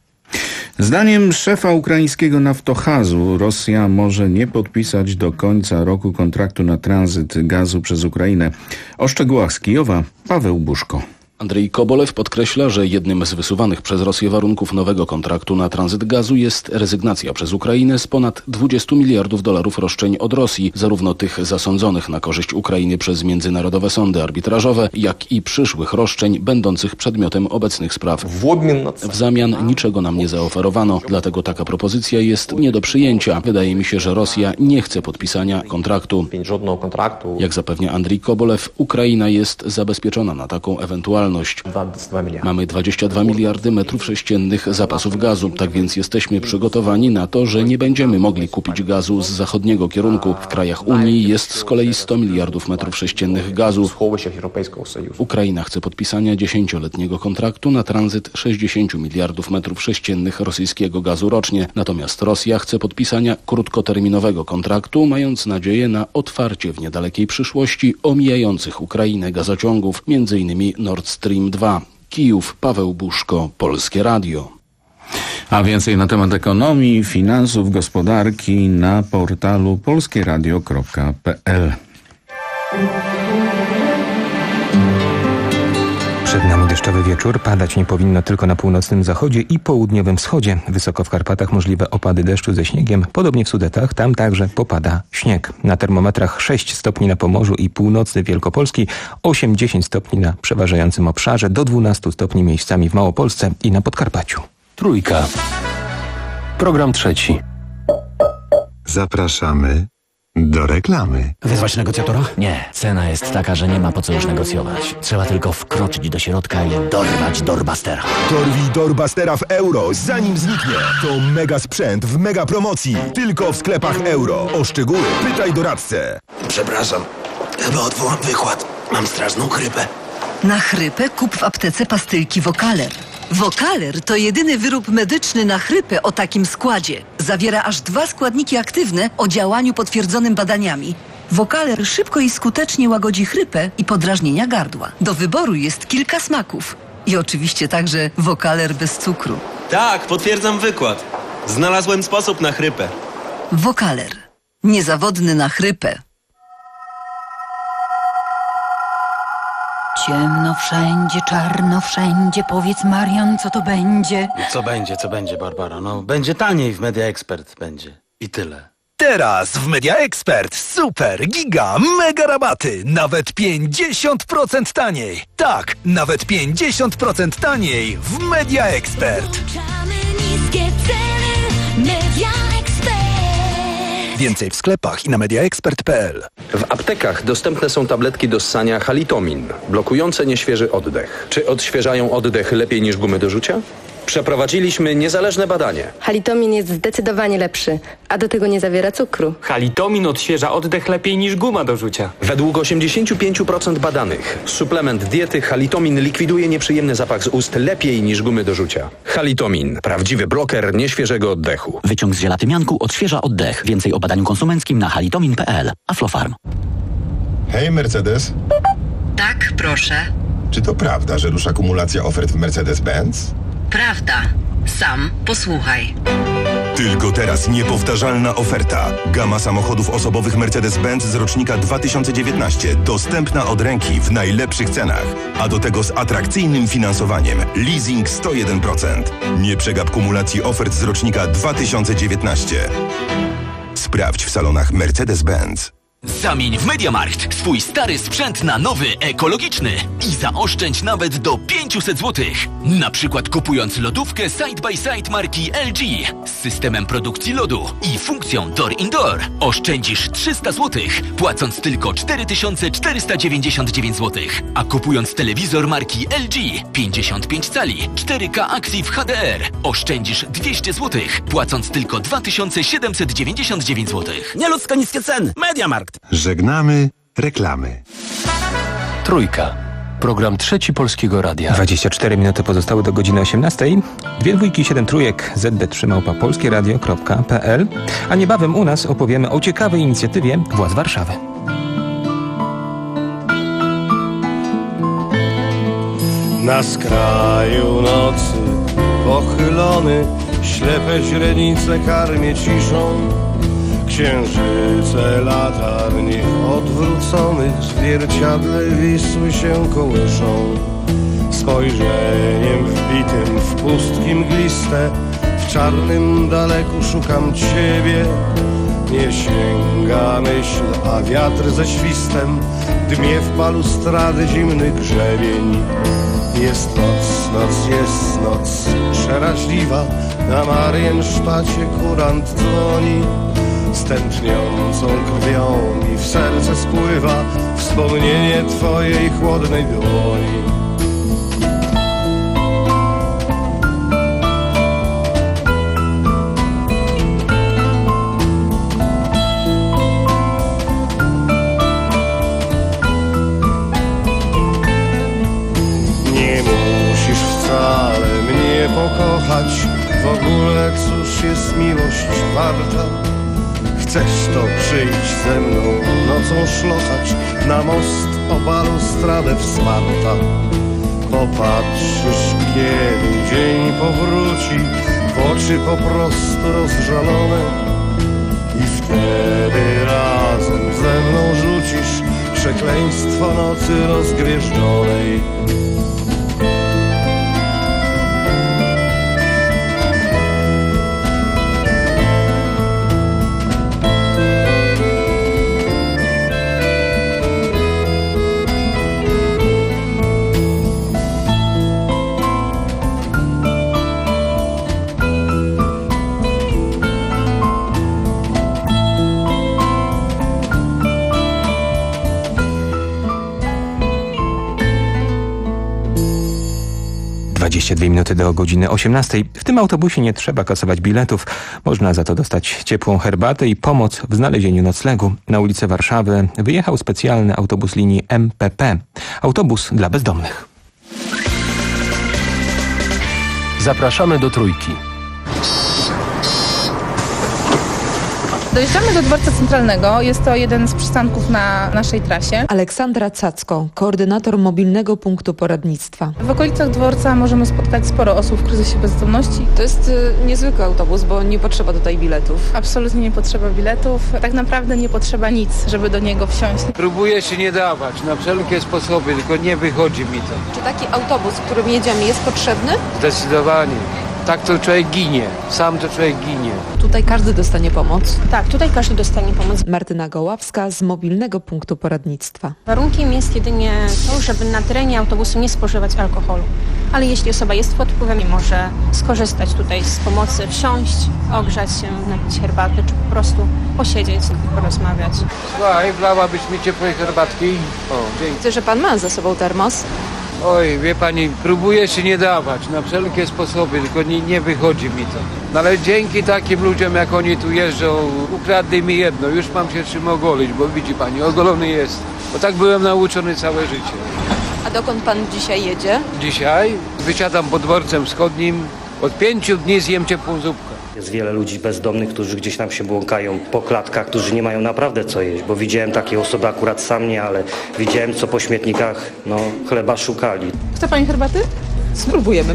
Zdaniem szefa ukraińskiego Naftogazu Rosja może nie podpisać do końca roku kontraktu na tranzyt gazu przez Ukrainę. O szczegółach z Kijowa Paweł Buszko. Andrzej Kobolew podkreśla, że jednym z wysuwanych przez Rosję warunków nowego kontraktu na tranzyt gazu jest rezygnacja przez Ukrainę z ponad dwudziestu miliardów dolarów roszczeń od Rosji, zarówno tych zasądzonych na korzyść Ukrainy przez międzynarodowe sądy arbitrażowe, jak i przyszłych roszczeń będących przedmiotem obecnych spraw. W zamian niczego nam nie zaoferowano, dlatego taka propozycja jest nie do przyjęcia. Wydaje mi się, że Rosja nie chce podpisania kontraktu. Jak zapewnia Andrzej Kobolew, Ukraina jest zabezpieczona na taką ewentualność. Mamy dwadzieścia dwa miliardy metrów sześciennych zapasów gazu, tak więc jesteśmy przygotowani na to, że nie będziemy mogli kupić gazu z zachodniego kierunku. W krajach Unii jest z kolei sto miliardów metrów sześciennych gazu. Ukraina chce podpisania dziesięcioletniego kontraktu na tranzyt sześćdziesięciu miliardów metrów sześciennych rosyjskiego gazu rocznie. Natomiast Rosja chce podpisania krótkoterminowego kontraktu, mając nadzieję na otwarcie w niedalekiej przyszłości omijających Ukrainę gazociągów, między innymi Nord Stream dwa. Kijów, Paweł Buszko, Polskie Radio. A więcej na temat ekonomii, finansów, gospodarki na portalu polskieradio kropka p l. Przed nami deszczowy wieczór. Padać nie powinno tylko na północnym zachodzie i południowym wschodzie. Wysoko w Karpatach możliwe opady deszczu ze śniegiem. Podobnie w Sudetach, tam także popada śnieg. Na termometrach sześć stopni na Pomorzu i północnej Wielkopolski, osiem do dziesięciu stopni na przeważającym obszarze, do dwunastu stopni miejscami w Małopolsce i na Podkarpaciu. Trójka. Program trzeci. Zapraszamy do reklamy. Wezwać negocjatora? Nie. Cena jest taka, że nie ma po co już negocjować. Trzeba tylko wkroczyć do środka i dorwać Doorbustera. Dorwij Doorbustera w euro, zanim zniknie. To mega sprzęt w mega promocji. Tylko w sklepach euro. O szczegóły pytaj doradcę. Przepraszam, chyba odwołam wykład. Mam straszną chrypę. Na chrypę kup w aptece pastylki Wokaler. Wokaler to jedyny wyrób medyczny na chrypę o takim składzie. Zawiera aż dwa składniki aktywne o działaniu potwierdzonym badaniami. Wokaler szybko i skutecznie łagodzi chrypę i podrażnienia gardła. Do wyboru jest kilka smaków. I oczywiście także wokaler bez cukru. Tak, potwierdzam wykład. Znalazłem sposób na chrypę. Wokaler. Niezawodny na chrypę. Ciemno wszędzie, czarno wszędzie. Powiedz, Marian, co to będzie? Co będzie, co będzie, Barbara? No, będzie taniej w Media Expert, będzie. I tyle. Teraz w Media Expert super, giga, mega rabaty. Nawet pięćdziesiąt procent taniej. Tak, nawet pięćdziesiąt procent taniej w Media Expert. Niskie ceny, Media Expert. Więcej w sklepach i na mediaexpert kropka p l. W aptekach dostępne są tabletki do ssania Halitomin, blokujące nieświeży oddech. Czy odświeżają oddech lepiej niż gumy do rzucia? Przeprowadziliśmy niezależne badanie. Halitomin jest zdecydowanie lepszy, a do tego nie zawiera cukru. Halitomin odświeża oddech lepiej niż guma do rzucia. Według osiemdziesiąt pięć procent badanych suplement diety Halitomin likwiduje nieprzyjemny zapach z ust lepiej niż gumy do rzucia. Halitomin, prawdziwy bloker nieświeżego oddechu. Wyciąg z żelatymianku odświeża oddech. Więcej o badaniu konsumenckim na halitomin kropka p l. Aflofarm. Hej, Mercedes. Tak, proszę. Czy to prawda, że rusza kumulacja ofert w Mercedes-Benz? Prawda. Sam posłuchaj. Tylko teraz niepowtarzalna oferta. Gama samochodów osobowych Mercedes-Benz z rocznika dwa tysiące dziewiętnastego. Dostępna od ręki w najlepszych cenach. A do tego z atrakcyjnym finansowaniem. Leasing sto jeden procent. Nie przegap kumulacji ofert z rocznika dwa tysiące dziewiętnastego. Sprawdź w salonach Mercedes-Benz. Zamień w MediaMarkt swój stary sprzęt na nowy, ekologiczny i zaoszczędź nawet do pięćset złotych. Na przykład kupując lodówkę Side by Side marki L G z systemem produkcji lodu i funkcją Door Indoor oszczędzisz trzysta złotych, płacąc tylko cztery tysiące czterysta dziewięćdziesiąt dziewięć złotych. A kupując telewizor marki L G pięćdziesiąt pięć cali cztery K Active H D R oszczędzisz dwieście złotych, płacąc tylko dwa tysiące siedemset dziewięćdziesiąt dziewięć złotych. Nieludzko niskie ceny. MediaMarkt. Żegnamy reklamy. Trójka. Program Trzeci Polskiego Radia. dwadzieścia cztery minuty pozostały do godziny osiemnastej. Dwie dwójki, siedem trójek, z d trzy małpa polskieradio kropka p l. A niebawem u nas opowiemy o ciekawej inicjatywie władz Warszawy. Na skraju nocy pochylony, ślepe źrenice karmię ciszą. Księżyce latarni odwróconych w zwierciadle Wisły się kołyszą. Spojrzeniem wbitym w pustki mgliste, w czarnym daleku szukam Ciebie. Nie sięga myśl, a wiatr ze świstem dmie w balustrady zimny grzebień. Jest noc, noc jest noc przeraźliwa, na Mariensztacie kurant dzwoni. Stętniącą krwią mi w serce spływa wspomnienie Twojej chłodnej dłoni. Nie musisz wcale mnie pokochać, w ogóle cóż jest miłość warta. Chcesz to przyjść ze mną nocą szlochać na most o balustradę wsparta. Popatrzysz, kiedy dzień powróci, w oczy po prostu rozżalone i wtedy razem ze mną rzucisz przekleństwo nocy rozgwieżdżonej. dwadzieścia dwie minuty do godziny osiemnastej. W tym autobusie nie trzeba kasować biletów. Można za to dostać ciepłą herbatę i pomoc w znalezieniu noclegu. Na ulicę Warszawy wyjechał specjalny autobus linii M P P. Autobus dla bezdomnych. Zapraszamy do Trójki. Dojeżdżamy do dworca centralnego. Jest to jeden z przystanków na naszej trasie. Aleksandra Cacko, koordynator mobilnego punktu poradnictwa. W okolicach dworca możemy spotkać sporo osób w kryzysie bezdomności. To jest y, niezwykły autobus, bo nie potrzeba tutaj biletów. Absolutnie nie potrzeba biletów. Tak naprawdę nie potrzeba nic, żeby do niego wsiąść. Próbuję się nie dawać na wszelkie sposoby, tylko nie wychodzi mi to. Czy taki autobus, którym jedziemy, jest potrzebny? Zdecydowanie. Tak to człowiek ginie. Sam to człowiek ginie. Tutaj każdy dostanie pomoc. Tak, tutaj każdy dostanie pomoc. Martyna Goławska z mobilnego punktu poradnictwa. Warunkiem jest jedynie to, żeby na terenie autobusu nie spożywać alkoholu. Ale jeśli osoba jest pod wpływem, może skorzystać tutaj z pomocy, wsiąść, ogrzać się, napić herbaty, czy po prostu posiedzieć i porozmawiać. Słuchaj, wlałabyś mi ciepłej herbatki? O, dzięki. Widzę, że pan ma ze sobą termos. Oj, wie pani, próbuję się nie dawać na wszelkie sposoby, tylko nie, nie wychodzi mi to. No ale dzięki takim ludziom, jak oni tu jeżdżą, ukradli mi jedno, już mam się czym ogolić, bo widzi pani, ogolony jest. Bo tak byłem nauczony całe życie. A dokąd pan dzisiaj jedzie? Dzisiaj wysiadam pod dworcem wschodnim, od pięciu dni zjem ciepłą zupkę. Jest wiele ludzi bezdomnych, którzy gdzieś tam się błąkają po klatkach, którzy nie mają naprawdę co jeść, bo widziałem takie osoby, akurat sam nie, ale widziałem, co po śmietnikach no, chleba szukali. Chce pani herbaty? Spróbujemy.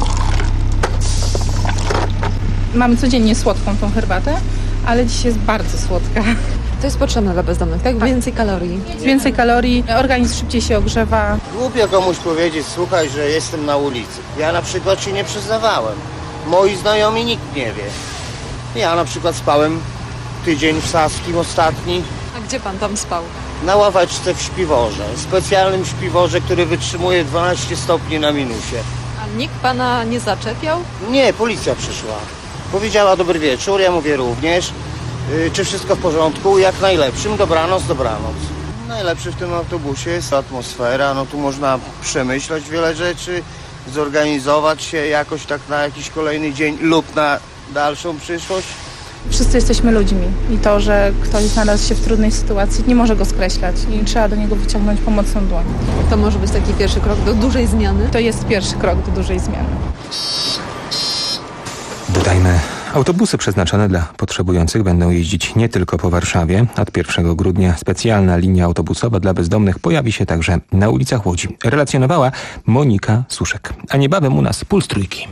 Mamy codziennie słodką tą herbatę, ale dziś jest bardzo słodka. To jest potrzebne dla bezdomnych, tak? Więcej kalorii. Więcej kalorii, organizm szybciej się ogrzewa. Głupio komuś powiedzieć, słuchaj, że jestem na ulicy. Ja na przykład się nie przyznawałem. Moi znajomi nikt nie wie. Ja na przykład spałem tydzień w Saskim ostatni. A gdzie pan tam spał? Na ławeczce w śpiworze. Specjalnym śpiworze, który wytrzymuje dwanaście stopni na minusie. A nikt pana nie zaczepiał? Nie, policja przyszła. Powiedziała dobry wieczór, ja mówię również. Yy, czy wszystko w porządku? Jak najlepszym. Dobranoc, dobranoc. Najlepszy w tym autobusie jest atmosfera. No tu można przemyśleć wiele rzeczy. Zorganizować się jakoś tak na jakiś kolejny dzień lub na dalszą przyszłość. Wszyscy jesteśmy ludźmi i to, że ktoś znalazł się w trudnej sytuacji, nie może go skreślać i trzeba do niego wyciągnąć pomocną dłoń. To może być taki pierwszy krok do dużej zmiany? To jest pierwszy krok do dużej zmiany. Dodajmy, autobusy przeznaczone dla potrzebujących będą jeździć nie tylko po Warszawie. Od pierwszego grudnia specjalna linia autobusowa dla bezdomnych pojawi się także na ulicach Łodzi. Relacjonowała Monika Suszek. A niebawem u nas Puls Trójki.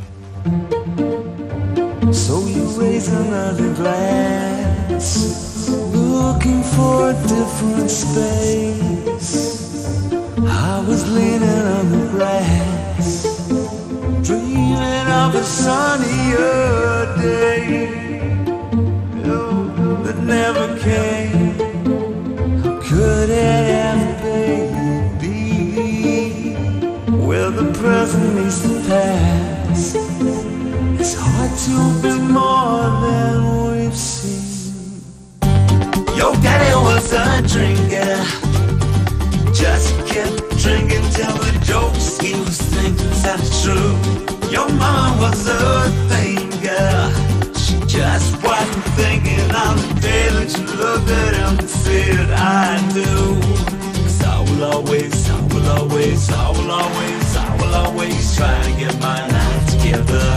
So you raise another glass, looking for a different space. I was leaning on the grass, dreaming of a sunnier day, oh, that never came. How could it ever be? Where the present meets the past, it's hard to be more than we've seen. Your daddy was a drinker, just kept drinking till the jokes he was thinking sounded true. Your mama was a thinker, she just wasn't thinking on the day that you looked at him and said, I do. 'Cause I will always, I will always, I will always, I will always try to get my life together.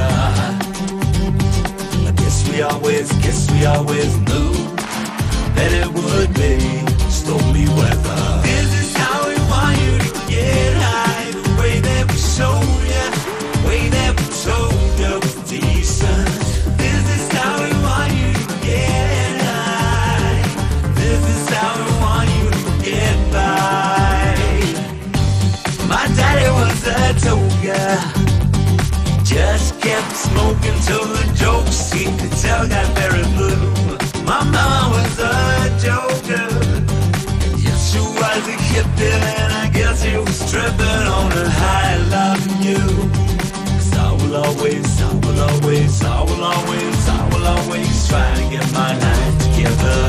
I guess we always, guess we always knew that it would be stormy weather. This is how we want you to get high, the way that we showed you, the way that we told you was decent. This is how we want you to get high, this is how we want you to get by. My daddy was a toga, just kept smoking till the jokes he could tell got very blue. My mama was a joker, yes she was a hippie, and I guess he was tripping on a high loving you. 'Cause I will always, I will always, I will always, I will always try to get my life together.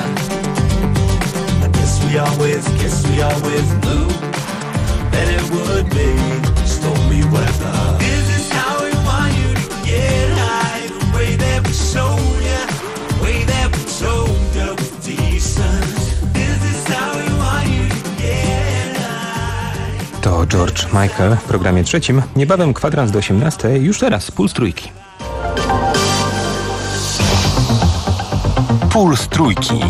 I guess we always, guess we always knew that it would be stormy weather. This is how we want you to get high, the way that we show you, the way that we told you was decent. This is how we want you to get high. To George Michael w programie trzecim. Niebawem kwadrans do osiemnastej, już teraz Puls Trójki. Puls Trójki.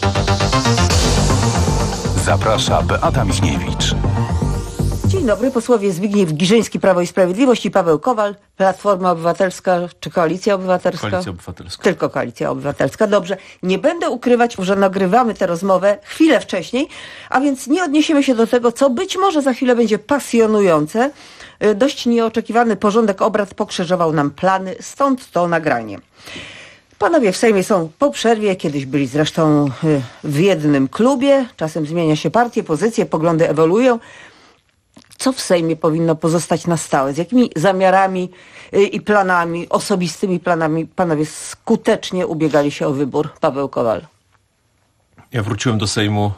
Zaprasza Beata Michniewicz. Dzień dobry, posłowie Zbigniew Giżyński, Prawo i Sprawiedliwość i Paweł Kowal, Platforma Obywatelska czy Koalicja Obywatelska? Koalicja Obywatelska. Tylko Koalicja Obywatelska. Dobrze, nie będę ukrywać, że nagrywamy tę rozmowę chwilę wcześniej, a więc nie odniesiemy się do tego, co być może za chwilę będzie pasjonujące. Dość nieoczekiwany porządek obrad pokrzyżował nam plany, stąd to nagranie. Panowie w Sejmie są po przerwie, kiedyś byli zresztą w jednym klubie, czasem zmienia się partie, pozycje, poglądy ewoluują. Co w Sejmie powinno pozostać na stałe? Z jakimi zamiarami i planami, osobistymi planami panowie skutecznie ubiegali się o wybór? Paweł Kowal. Ja wróciłem do Sejmu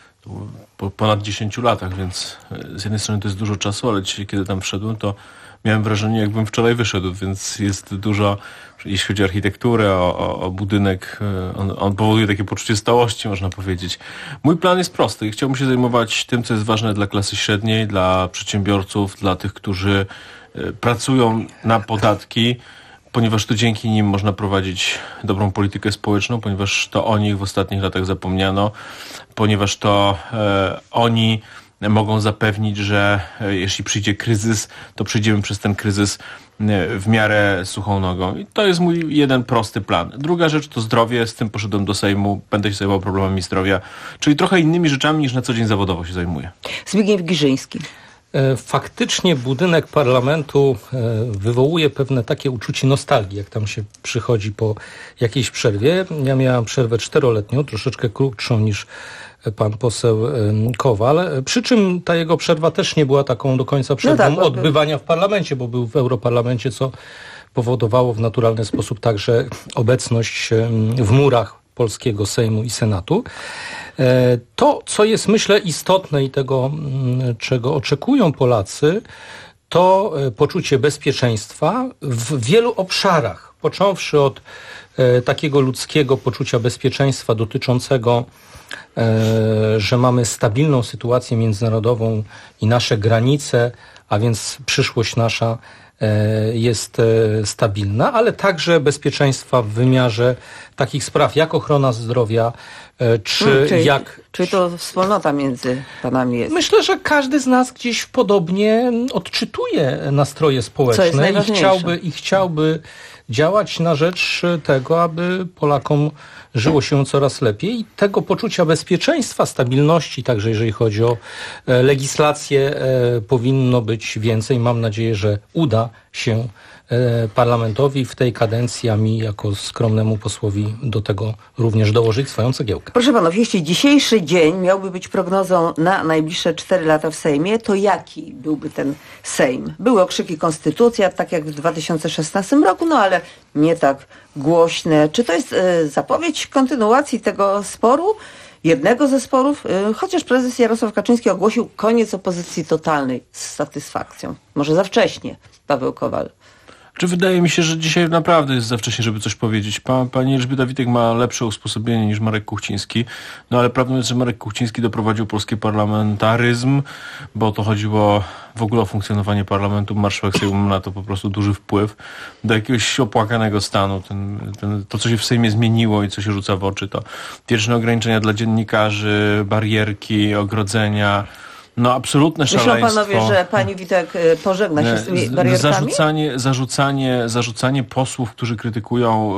po ponad dziesięciu latach, więc z jednej strony to jest dużo czasu, ale dzisiaj, kiedy tam wszedłem, to miałem wrażenie, jakbym wczoraj wyszedł, więc jest dużo, jeśli chodzi o architekturę, o, o, o budynek, on, on powoduje takie poczucie stałości, można powiedzieć. Mój plan jest prosty. Chciałbym się zajmować tym, co jest ważne dla klasy średniej, dla przedsiębiorców, dla tych, którzy pracują na podatki, ponieważ to dzięki nim można prowadzić dobrą politykę społeczną, ponieważ to o nich w ostatnich latach zapomniano, ponieważ to e, oni mogą zapewnić, że jeśli przyjdzie kryzys, to przejdziemy przez ten kryzys w miarę suchą nogą. I to jest mój jeden prosty plan. Druga rzecz to zdrowie. Z tym poszedłem do Sejmu. Będę się zajmował problemami zdrowia, czyli trochę innymi rzeczami niż na co dzień zawodowo się zajmuję. Zbigniew Giżyński. Faktycznie budynek parlamentu wywołuje pewne takie uczucie nostalgii, jak tam się przychodzi po jakiejś przerwie. Ja miałem przerwę czteroletnią, troszeczkę krótszą niż pan poseł Kowal. Przy czym ta jego przerwa też nie była taką do końca przerwą no tak, odbywania w parlamencie, bo był w Europarlamencie, co powodowało w naturalny sposób także obecność w murach polskiego Sejmu i Senatu. To, co jest, myślę, istotne i tego, czego oczekują Polacy, to poczucie bezpieczeństwa w wielu obszarach, począwszy od takiego ludzkiego poczucia bezpieczeństwa dotyczącego, że mamy stabilną sytuację międzynarodową i nasze granice, a więc przyszłość nasza jest stabilna, ale także bezpieczeństwa w wymiarze takich spraw jak ochrona zdrowia, czy hmm, czyli, jak... Czyli to wspólnota między panami jest? Myślę, że każdy z nas gdzieś podobnie odczytuje nastroje społeczne i chciałby, i chciałby działać na rzecz tego, aby Polakom żyło się coraz lepiej i tego poczucia bezpieczeństwa, stabilności, także jeżeli chodzi o e, legislację, e, powinno być więcej. Mam nadzieję, że uda się e, parlamentowi w tej kadencji, a mi jako skromnemu posłowi do tego również dołożyć swoją cegiełkę. Proszę panów, jeśli dzisiejszy dzień miałby być prognozą na najbliższe cztery lata w Sejmie, to jaki byłby ten Sejm? Były okrzyki konstytucja, tak jak w dwa tysiące szesnastym roku, no ale nie tak głośne. Czy to jest y, zapowiedź kontynuacji tego sporu? Jednego ze sporów, y, chociaż prezes Jarosław Kaczyński ogłosił koniec opozycji totalnej z satysfakcją. Może za wcześnie, Paweł Kowal. Czy wydaje mi się, że dzisiaj naprawdę jest za wcześnie, żeby coś powiedzieć. Pa, pani Elżbieta Witek ma lepsze usposobienie niż Marek Kuchciński, no ale prawdą jest, że Marek Kuchciński doprowadził polski parlamentaryzm, bo to chodziło w ogóle o funkcjonowanie parlamentu. Marszałek Sejmu ma na to po prostu duży wpływ do jakiegoś opłakanego stanu. Ten, ten, to, co się w Sejmie zmieniło i co się rzuca w oczy, to wieczne ograniczenia dla dziennikarzy, barierki, ogrodzenia. No absolutne szaleństwo. Myślą panowie, że pani Witek pożegna się z tymi barierkami? Zarzucanie, zarzucanie, zarzucanie posłów, którzy krytykują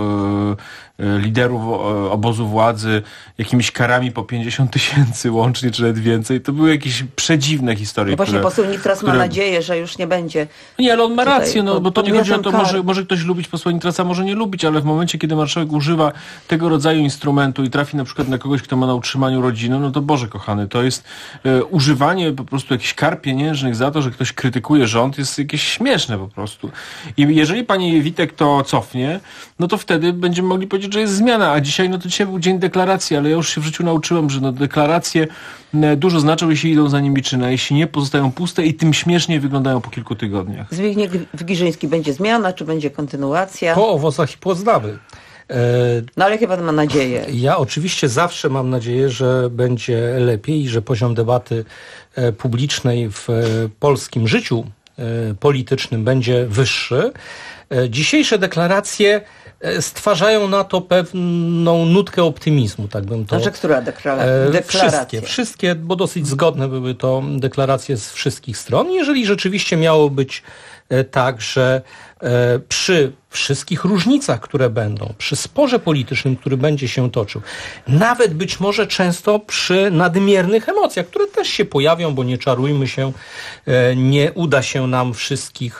y, y, liderów y, obozu władzy jakimiś karami po pięćdziesiąt tysięcy łącznie, czy nawet więcej, to były jakieś przedziwne historie. No właśnie które, poseł Nitras które... ma nadzieję, że już nie będzie. Nie, ale on ma rację, no bo to nie chodzi o to, kar. może, może ktoś lubić posła Nitrasa, może nie lubić, ale w momencie, kiedy marszałek używa tego rodzaju instrumentu i trafi na przykład na kogoś, kto ma na utrzymaniu rodziny, no to Boże kochany, to jest y, używanie po prostu jakichś kar pieniężnych za to, że ktoś krytykuje rząd, jest jakieś śmieszne po prostu. I jeżeli pani Witek to cofnie, no to wtedy będziemy mogli powiedzieć, że jest zmiana, a dzisiaj, no to dzisiaj był dzień deklaracji, ale ja już się w życiu nauczyłem, że no deklaracje dużo znaczą, jeśli idą za nimi czyny, a jeśli nie, pozostają puste i tym śmieszniej wyglądają po kilku tygodniach. Zbigniew Giżyński, będzie zmiana, czy będzie kontynuacja? Po owocach i poznawy. No ale jakie pan ma nadzieję? Ja oczywiście zawsze mam nadzieję, że będzie lepiej i że poziom debaty publicznej w polskim życiu politycznym będzie wyższy. Dzisiejsze deklaracje stwarzają na to pewną nutkę optymizmu, tak bym to... Znaczy, która deklaracja? Wszystkie, wszystkie, bo dosyć zgodne były to deklaracje z wszystkich stron. Jeżeli rzeczywiście miało być tak, że przy wszystkich różnicach, które będą, przy sporze politycznym, który będzie się toczył, nawet być może często przy nadmiernych emocjach, które też się pojawią, bo nie czarujmy się, nie uda się nam wszystkich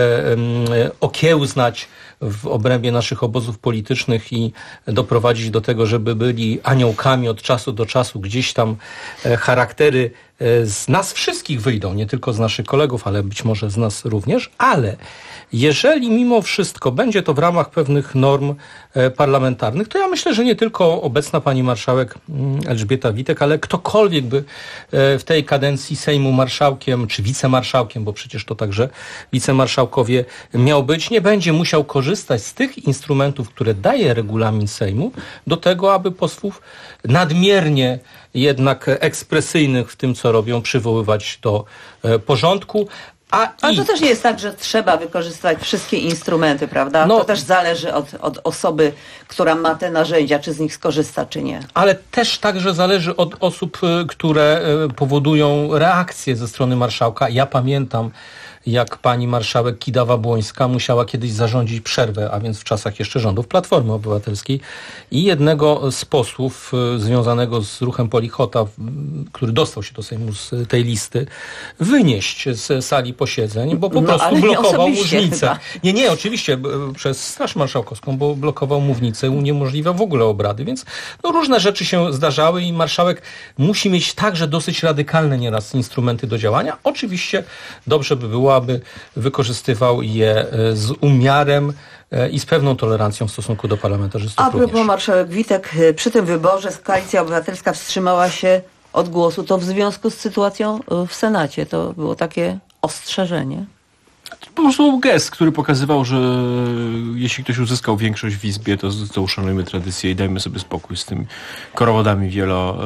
okiełznać w obrębie naszych obozów politycznych i doprowadzić do tego, żeby byli aniołkami od czasu do czasu. Gdzieś tam charaktery z nas wszystkich wyjdą, nie tylko z naszych kolegów, ale być może z nas również. Ale jeżeli mimo wszystko będzie to w ramach pewnych norm parlamentarnych, to ja myślę, że nie tylko obecna pani marszałek Elżbieta Witek, ale ktokolwiek by w tej kadencji Sejmu marszałkiem czy wicemarszałkiem, bo przecież to także wicemarszałkowie miał być, nie będzie musiał korzystać z tych instrumentów, które daje regulamin Sejmu, do tego, aby posłów nadmiernie jednak ekspresyjnych w tym, co robią, przywoływać do porządku. A Ale i... to też nie jest tak, że trzeba wykorzystać wszystkie instrumenty, prawda? No, to też zależy od, od osoby, która ma te narzędzia, czy z nich skorzysta, czy nie. Ale też także zależy od osób, które powodują reakcję ze strony marszałka. Ja pamiętam, jak pani marszałek Kidawa-Błońska musiała kiedyś zarządzić przerwę, a więc w czasach jeszcze rządów Platformy Obywatelskiej, i jednego z posłów y, związanego z ruchem Polichota, w, który dostał się do Sejmu z tej listy, wynieść z sali posiedzeń, bo po No, prostu ale nie blokował osobiście mównicę. chyba. Nie, nie, oczywiście y, przez Straż Marszałkowską, bo blokował mównicę, uniemożliwiał w ogóle obrady, więc no, różne rzeczy się zdarzały i marszałek musi mieć także dosyć radykalne nieraz instrumenty do działania. Oczywiście dobrze by było, aby wykorzystywał je z umiarem i z pewną tolerancją w stosunku do parlamentarzystów. A propos również. marszałek Witek, przy tym wyborze Koalicja Obywatelska wstrzymała się od głosu. To w związku z sytuacją w Senacie. To było takie ostrzeżenie. Po prostu był gest, który pokazywał, że jeśli ktoś uzyskał większość w Izbie, to, to uszanujmy tradycję i dajmy sobie spokój z tymi korowodami wielo,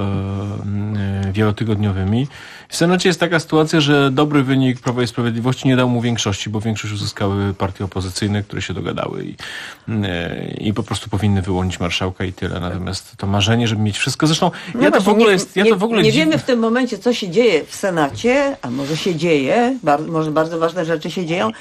e, wielotygodniowymi. W Senacie jest taka sytuacja, że dobry wynik Prawa i Sprawiedliwości nie dał mu większości, bo większość uzyskały partie opozycyjne, które się dogadały i, e, i po prostu powinny wyłonić marszałka i tyle. Natomiast to marzenie, żeby mieć wszystko... Zresztą No ja to właśnie, w ogóle nie, jest... Ja nie, to w ogóle nie dziw... wiemy w tym momencie, co się dzieje w Senacie, a może się dzieje, bar, może bardzo ważne rzeczy się dzieją.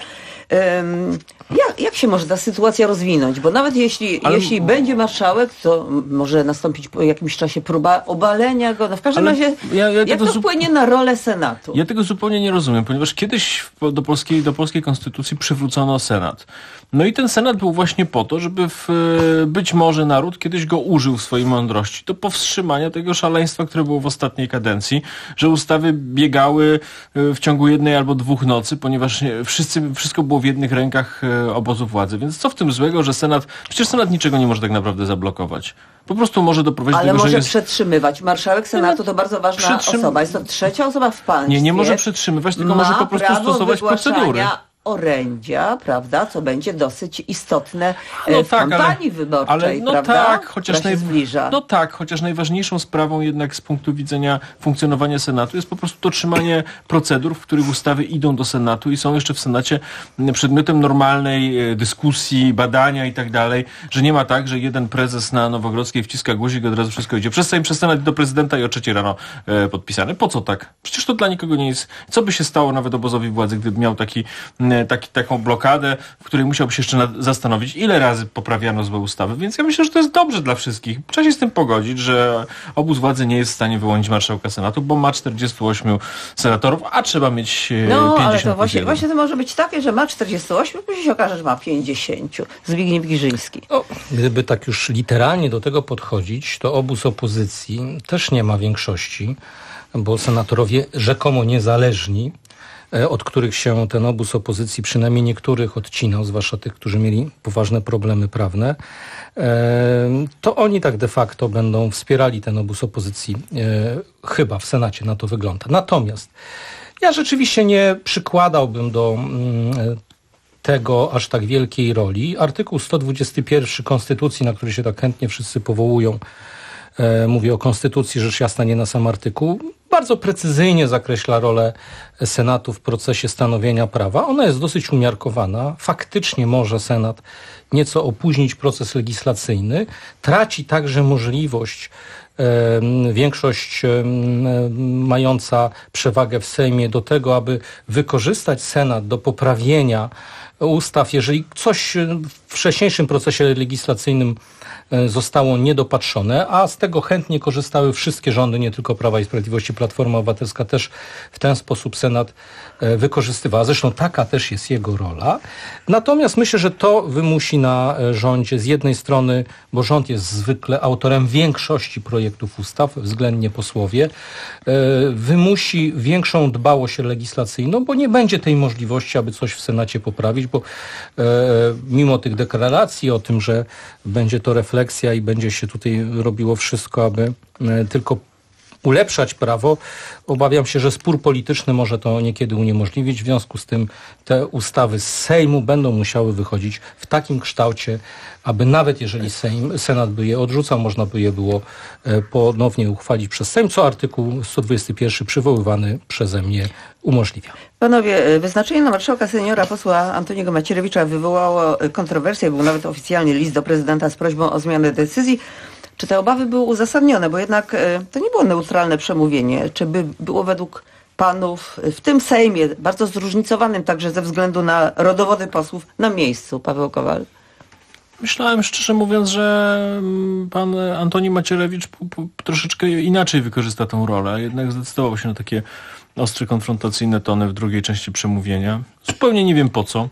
Um, jak, jak się może ta sytuacja rozwinąć? Bo nawet jeśli, Ale... jeśli będzie marszałek, to może nastąpić po jakimś czasie próba obalenia go. No w każdym Ale razie, ja, ja jak to zu... wpłynie na rolę Senatu? Ja tego zupełnie nie rozumiem, ponieważ kiedyś do polskiej, do polskiej konstytucji przywrócono Senat. No i ten Senat był właśnie po to, żeby w, być może naród kiedyś go użył w swojej mądrości do powstrzymania tego szaleństwa, które było w ostatniej kadencji, że ustawy biegały w ciągu jednej albo dwóch nocy, ponieważ wszyscy, wszystko było w jednych rękach obozu władzy. Więc co w tym złego, że Senat... Przecież Senat niczego nie może tak naprawdę zablokować. Po prostu może doprowadzić Ale do tego, może że jest... przetrzymywać. Marszałek Senatu to bardzo ważna Przytrzym... osoba. Jest to trzecia osoba w państwie. Nie, nie może przytrzymywać, tylko może po prostu stosować procedury. Orędzia, prawda, co będzie dosyć istotne no w tak, kampanii ale, wyborczej, ale, no prawda? Tak, chociaż naj... zbliża. No tak, chociaż najważniejszą sprawą jednak z punktu widzenia funkcjonowania Senatu jest po prostu dotrzymanie procedur, w których ustawy idą do Senatu i są jeszcze w Senacie przedmiotem normalnej dyskusji, badania i tak dalej, że nie ma tak, że jeden prezes na Nowogrodzkiej wciska guzik i od razu wszystko idzie przez Sejm, przez Senat do prezydenta i o trzeciej rano e, podpisane. Po co tak? Przecież to dla nikogo nie jest... Co by się stało nawet obozowi władzy, gdyby miał taki Taki, taką blokadę, w której musiałby się jeszcze nad, zastanowić, ile razy poprawiano złe ustawy. Więc ja myślę, że to jest dobrze dla wszystkich. Trzeba się z tym pogodzić, że obóz władzy nie jest w stanie wyłonić marszałka Senatu, bo ma czterdziestu ośmiu senatorów, a trzeba mieć No, pięćdziesiąt ale to właśnie, jeden. właśnie to może być takie, że ma czterdziestu ośmiu, później się okaże, że ma pięćdziesięciu. Zbigniew Giżyński. No, gdyby tak już literalnie do tego podchodzić, to obóz opozycji też nie ma większości, bo senatorowie rzekomo niezależni, od których się ten obóz opozycji, przynajmniej niektórych, odcinał, zwłaszcza tych, którzy mieli poważne problemy prawne, to oni tak de facto będą wspierali ten obóz opozycji. Chyba w Senacie na to wygląda. Natomiast ja rzeczywiście nie przykładałbym do tego aż tak wielkiej roli. Artykuł sto dwudziesty pierwszy Konstytucji, na który się tak chętnie wszyscy powołują, e, mówię o Konstytucji, rzecz jasna, nie na sam artykuł, bardzo precyzyjnie zakreśla rolę Senatu w procesie stanowienia prawa. Ona jest dosyć umiarkowana. Faktycznie może Senat nieco opóźnić proces legislacyjny. Traci także możliwość większość mająca przewagę w Sejmie do tego, aby wykorzystać Senat do poprawienia ustaw, jeżeli coś w wcześniejszym procesie legislacyjnym zostało niedopatrzone, a z tego chętnie korzystały wszystkie rządy, nie tylko Prawa i Sprawiedliwości. Platforma Obywatelska też w ten sposób Senat wykorzystywała. Zresztą taka też jest jego rola. Natomiast myślę, że to wymusi na rządzie z jednej strony, bo rząd jest zwykle autorem większości projektów ustaw, względnie posłowie, wymusi większą dbałość legislacyjną, bo nie będzie tej możliwości, aby coś w Senacie poprawić, bo mimo tych deklaracji o tym, że będzie to refleksja i będzie się tutaj robiło wszystko, aby tylko ulepszać prawo, obawiam się, że spór polityczny może to niekiedy uniemożliwić. W związku z tym te ustawy z Sejmu będą musiały wychodzić w takim kształcie, aby nawet jeżeli Sejm, Senat by je odrzucał, można by je było ponownie uchwalić przez Sejm, co artykuł sto dwudziesty pierwszy przywoływany przeze mnie umożliwia. Panowie, wyznaczenie na marszałka seniora posła Antoniego Macierewicza wywołało kontrowersję. Był nawet oficjalnie list do prezydenta z prośbą o zmianę decyzji. Czy te obawy były uzasadnione? Bo jednak to nie było neutralne przemówienie. Czy by było według panów w tym Sejmie, bardzo zróżnicowanym także ze względu na rodowody posłów, na miejscu? Paweł Kowal. Myślałem, szczerze mówiąc, że pan Antoni Macierewicz p- p- troszeczkę inaczej wykorzysta tę rolę. Jednak zdecydował się na takie ostre, konfrontacyjne tony w drugiej części przemówienia. Zupełnie nie wiem po co.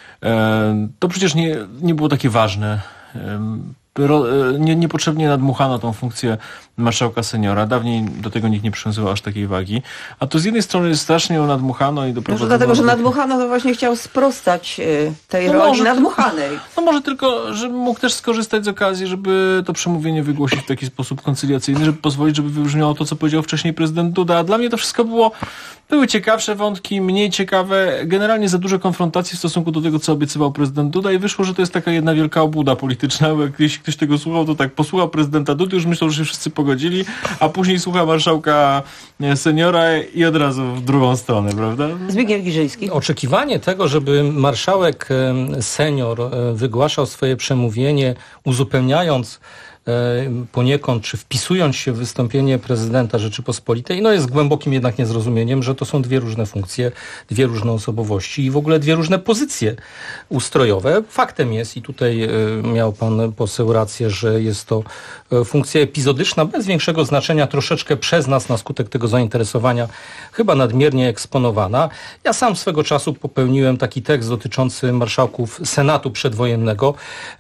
E, to przecież nie, nie było takie ważne. E, Nie, niepotrzebnie nadmuchano tą funkcję marszałka seniora. Dawniej do tego nikt nie przywiązywał aż takiej wagi. A tu z jednej strony strasznie ją nadmuchano i doprowadzono... Może dlatego, że nadmuchano, to właśnie chciał sprostać y, tej no roli może, nadmuchanej. No może tylko, że mógł też skorzystać z okazji, żeby to przemówienie wygłosić w taki sposób koncyliacyjny, żeby pozwolić, żeby wybrzmiało to, co powiedział wcześniej prezydent Duda. A dla mnie to wszystko było... Były ciekawsze wątki, mniej ciekawe, generalnie za duże konfrontacje w stosunku do tego, co obiecywał prezydent Duda i wyszło, że to jest taka jedna wielka obłuda polityczna, bo jeśli ktoś tego słuchał, to tak posłuchał prezydenta Dudy, już myślał, że się wszyscy pogodzili, a później słucha marszałka seniora i od razu w drugą stronę, prawda? Zbigniew Giżyński. Oczekiwanie tego, żeby marszałek senior wygłaszał swoje przemówienie, uzupełniając poniekąd, czy wpisując się w wystąpienie prezydenta Rzeczypospolitej, no jest głębokim jednak niezrozumieniem, że to są dwie różne funkcje, dwie różne osobowości i w ogóle dwie różne pozycje ustrojowe. Faktem jest, i tutaj miał pan poseł rację, że jest to funkcja epizodyczna, bez większego znaczenia, troszeczkę przez nas na skutek tego zainteresowania chyba nadmiernie eksponowana. Ja sam swego czasu popełniłem taki tekst dotyczący marszałków Senatu przedwojennego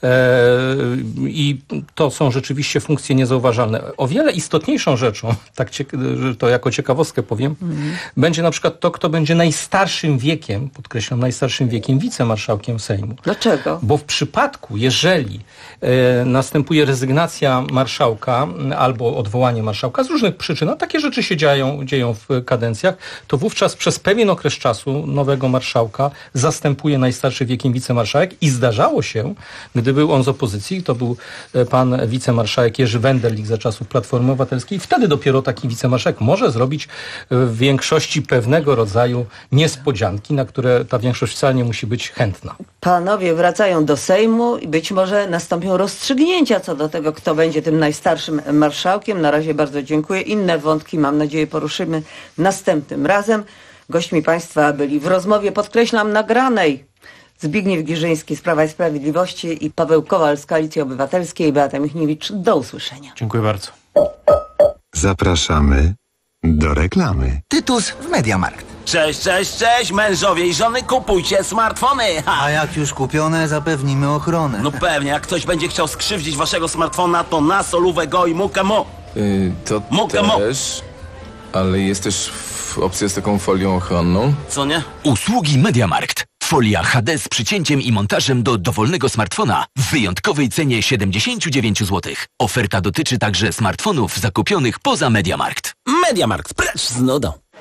i to są rzeczywiście funkcje niezauważalne. O wiele istotniejszą rzeczą, tak cieka- to jako ciekawostkę powiem, mm. będzie na przykład to, kto będzie najstarszym wiekiem, podkreślam, najstarszym wiekiem wicemarszałkiem Sejmu. Dlaczego? Bo w przypadku, jeżeli e, następuje rezygnacja marszałka albo odwołanie marszałka z różnych przyczyn, a takie rzeczy się dzieją, dzieją w kadencjach, to wówczas przez pewien okres czasu nowego marszałka zastępuje najstarszy wiekiem wicemarszałek i zdarzało się, gdy był on z opozycji, to był pan wicemarszałek Jerzy Wenderlich za czasów Platformy Obywatelskiej, wtedy dopiero taki wicemarszałek może zrobić w większości pewnego rodzaju niespodzianki, na które ta większość wcale nie musi być chętna. Panowie wracają do Sejmu i być może nastąpią rozstrzygnięcia co do tego, kto będzie tym najstarszym marszałkiem. Na razie bardzo dziękuję. Inne wątki, mam nadzieję, poruszymy następnym razem. Gośćmi państwa byli w rozmowie, podkreślam, nagranej, Zbigniew Giżyński z Prawa i Sprawiedliwości i Paweł Kowal z Koalicji Obywatelskiej. Beata Michniewicz. Do usłyszenia. Dziękuję bardzo. Zapraszamy do reklamy. Tytus w Mediamarkt. Cześć, cześć, cześć, mężowie i żony, kupujcie smartfony! Ha. A jak już kupione, zapewnimy ochronę. No pewnie, jak ktoś będzie chciał skrzywdzić waszego smartfona, to na solówę go i mukę mu. Yy, to mukę też, ale jest też opcja z taką folią ochronną. Co nie? Usługi Mediamarkt. Folia H D z przycięciem i montażem do dowolnego smartfona w wyjątkowej cenie siedemdziesiąt dziewięć złotych. Oferta dotyczy także smartfonów zakupionych poza Mediamarkt. Mediamarkt, precz z nudą.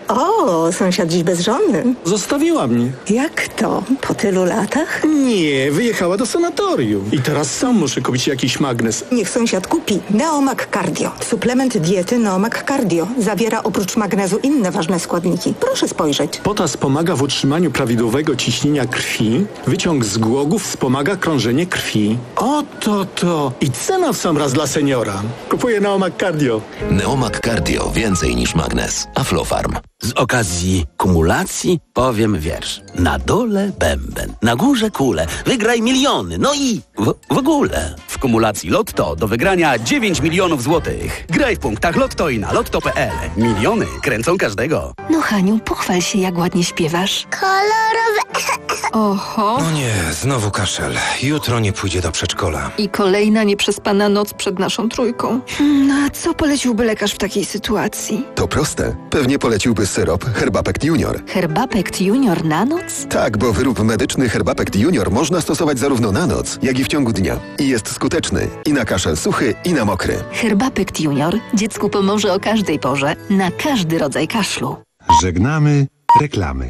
O, sąsiad dziś bez żony. Zostawiła mnie. Jak to? Po tylu latach? Nie, wyjechała do sanatorium. I teraz sam muszę kupić jakiś magnes. Niech sąsiad kupi Neomag Cardio. Suplement diety Neomag Cardio. Zawiera oprócz magnezu inne ważne składniki. Proszę spojrzeć. Potas pomaga w utrzymaniu prawidłowego ciśnienia krwi. Wyciąg z głogów wspomaga krążenie krwi. Oto to. I cena w sam raz dla seniora. Kupuję Neomag Cardio. Neomag Cardio. Więcej niż magnes. Aflofarm. Z okazji kumulacji powiem wiersz. Na dole bęben, na górze kule. Wygraj miliony, no i w, w ogóle. W kumulacji Lotto do wygrania dziewięć milionów złotych. Graj w punktach Lotto i na lotto kropka pe el. Miliony kręcą każdego. No Haniu, pochwal się, jak ładnie śpiewasz. Kolorowe. Oho. No nie, znowu kaszel. Jutro nie pójdzie do przedszkola. I kolejna nieprzespana noc przed naszą trójką. No a co poleciłby lekarz w takiej sytuacji? To proste. Pewnie poleciłby syrop Herbapekt Junior. Herbapekt Junior na noc? Tak, bo wyrób medyczny Herbapekt Junior można stosować zarówno na noc, jak i w ciągu dnia. I jest skuteczny i na kaszel suchy, i na mokry. Herbapekt Junior dziecku pomoże o każdej porze, na każdy rodzaj kaszlu. Żegnamy reklamy.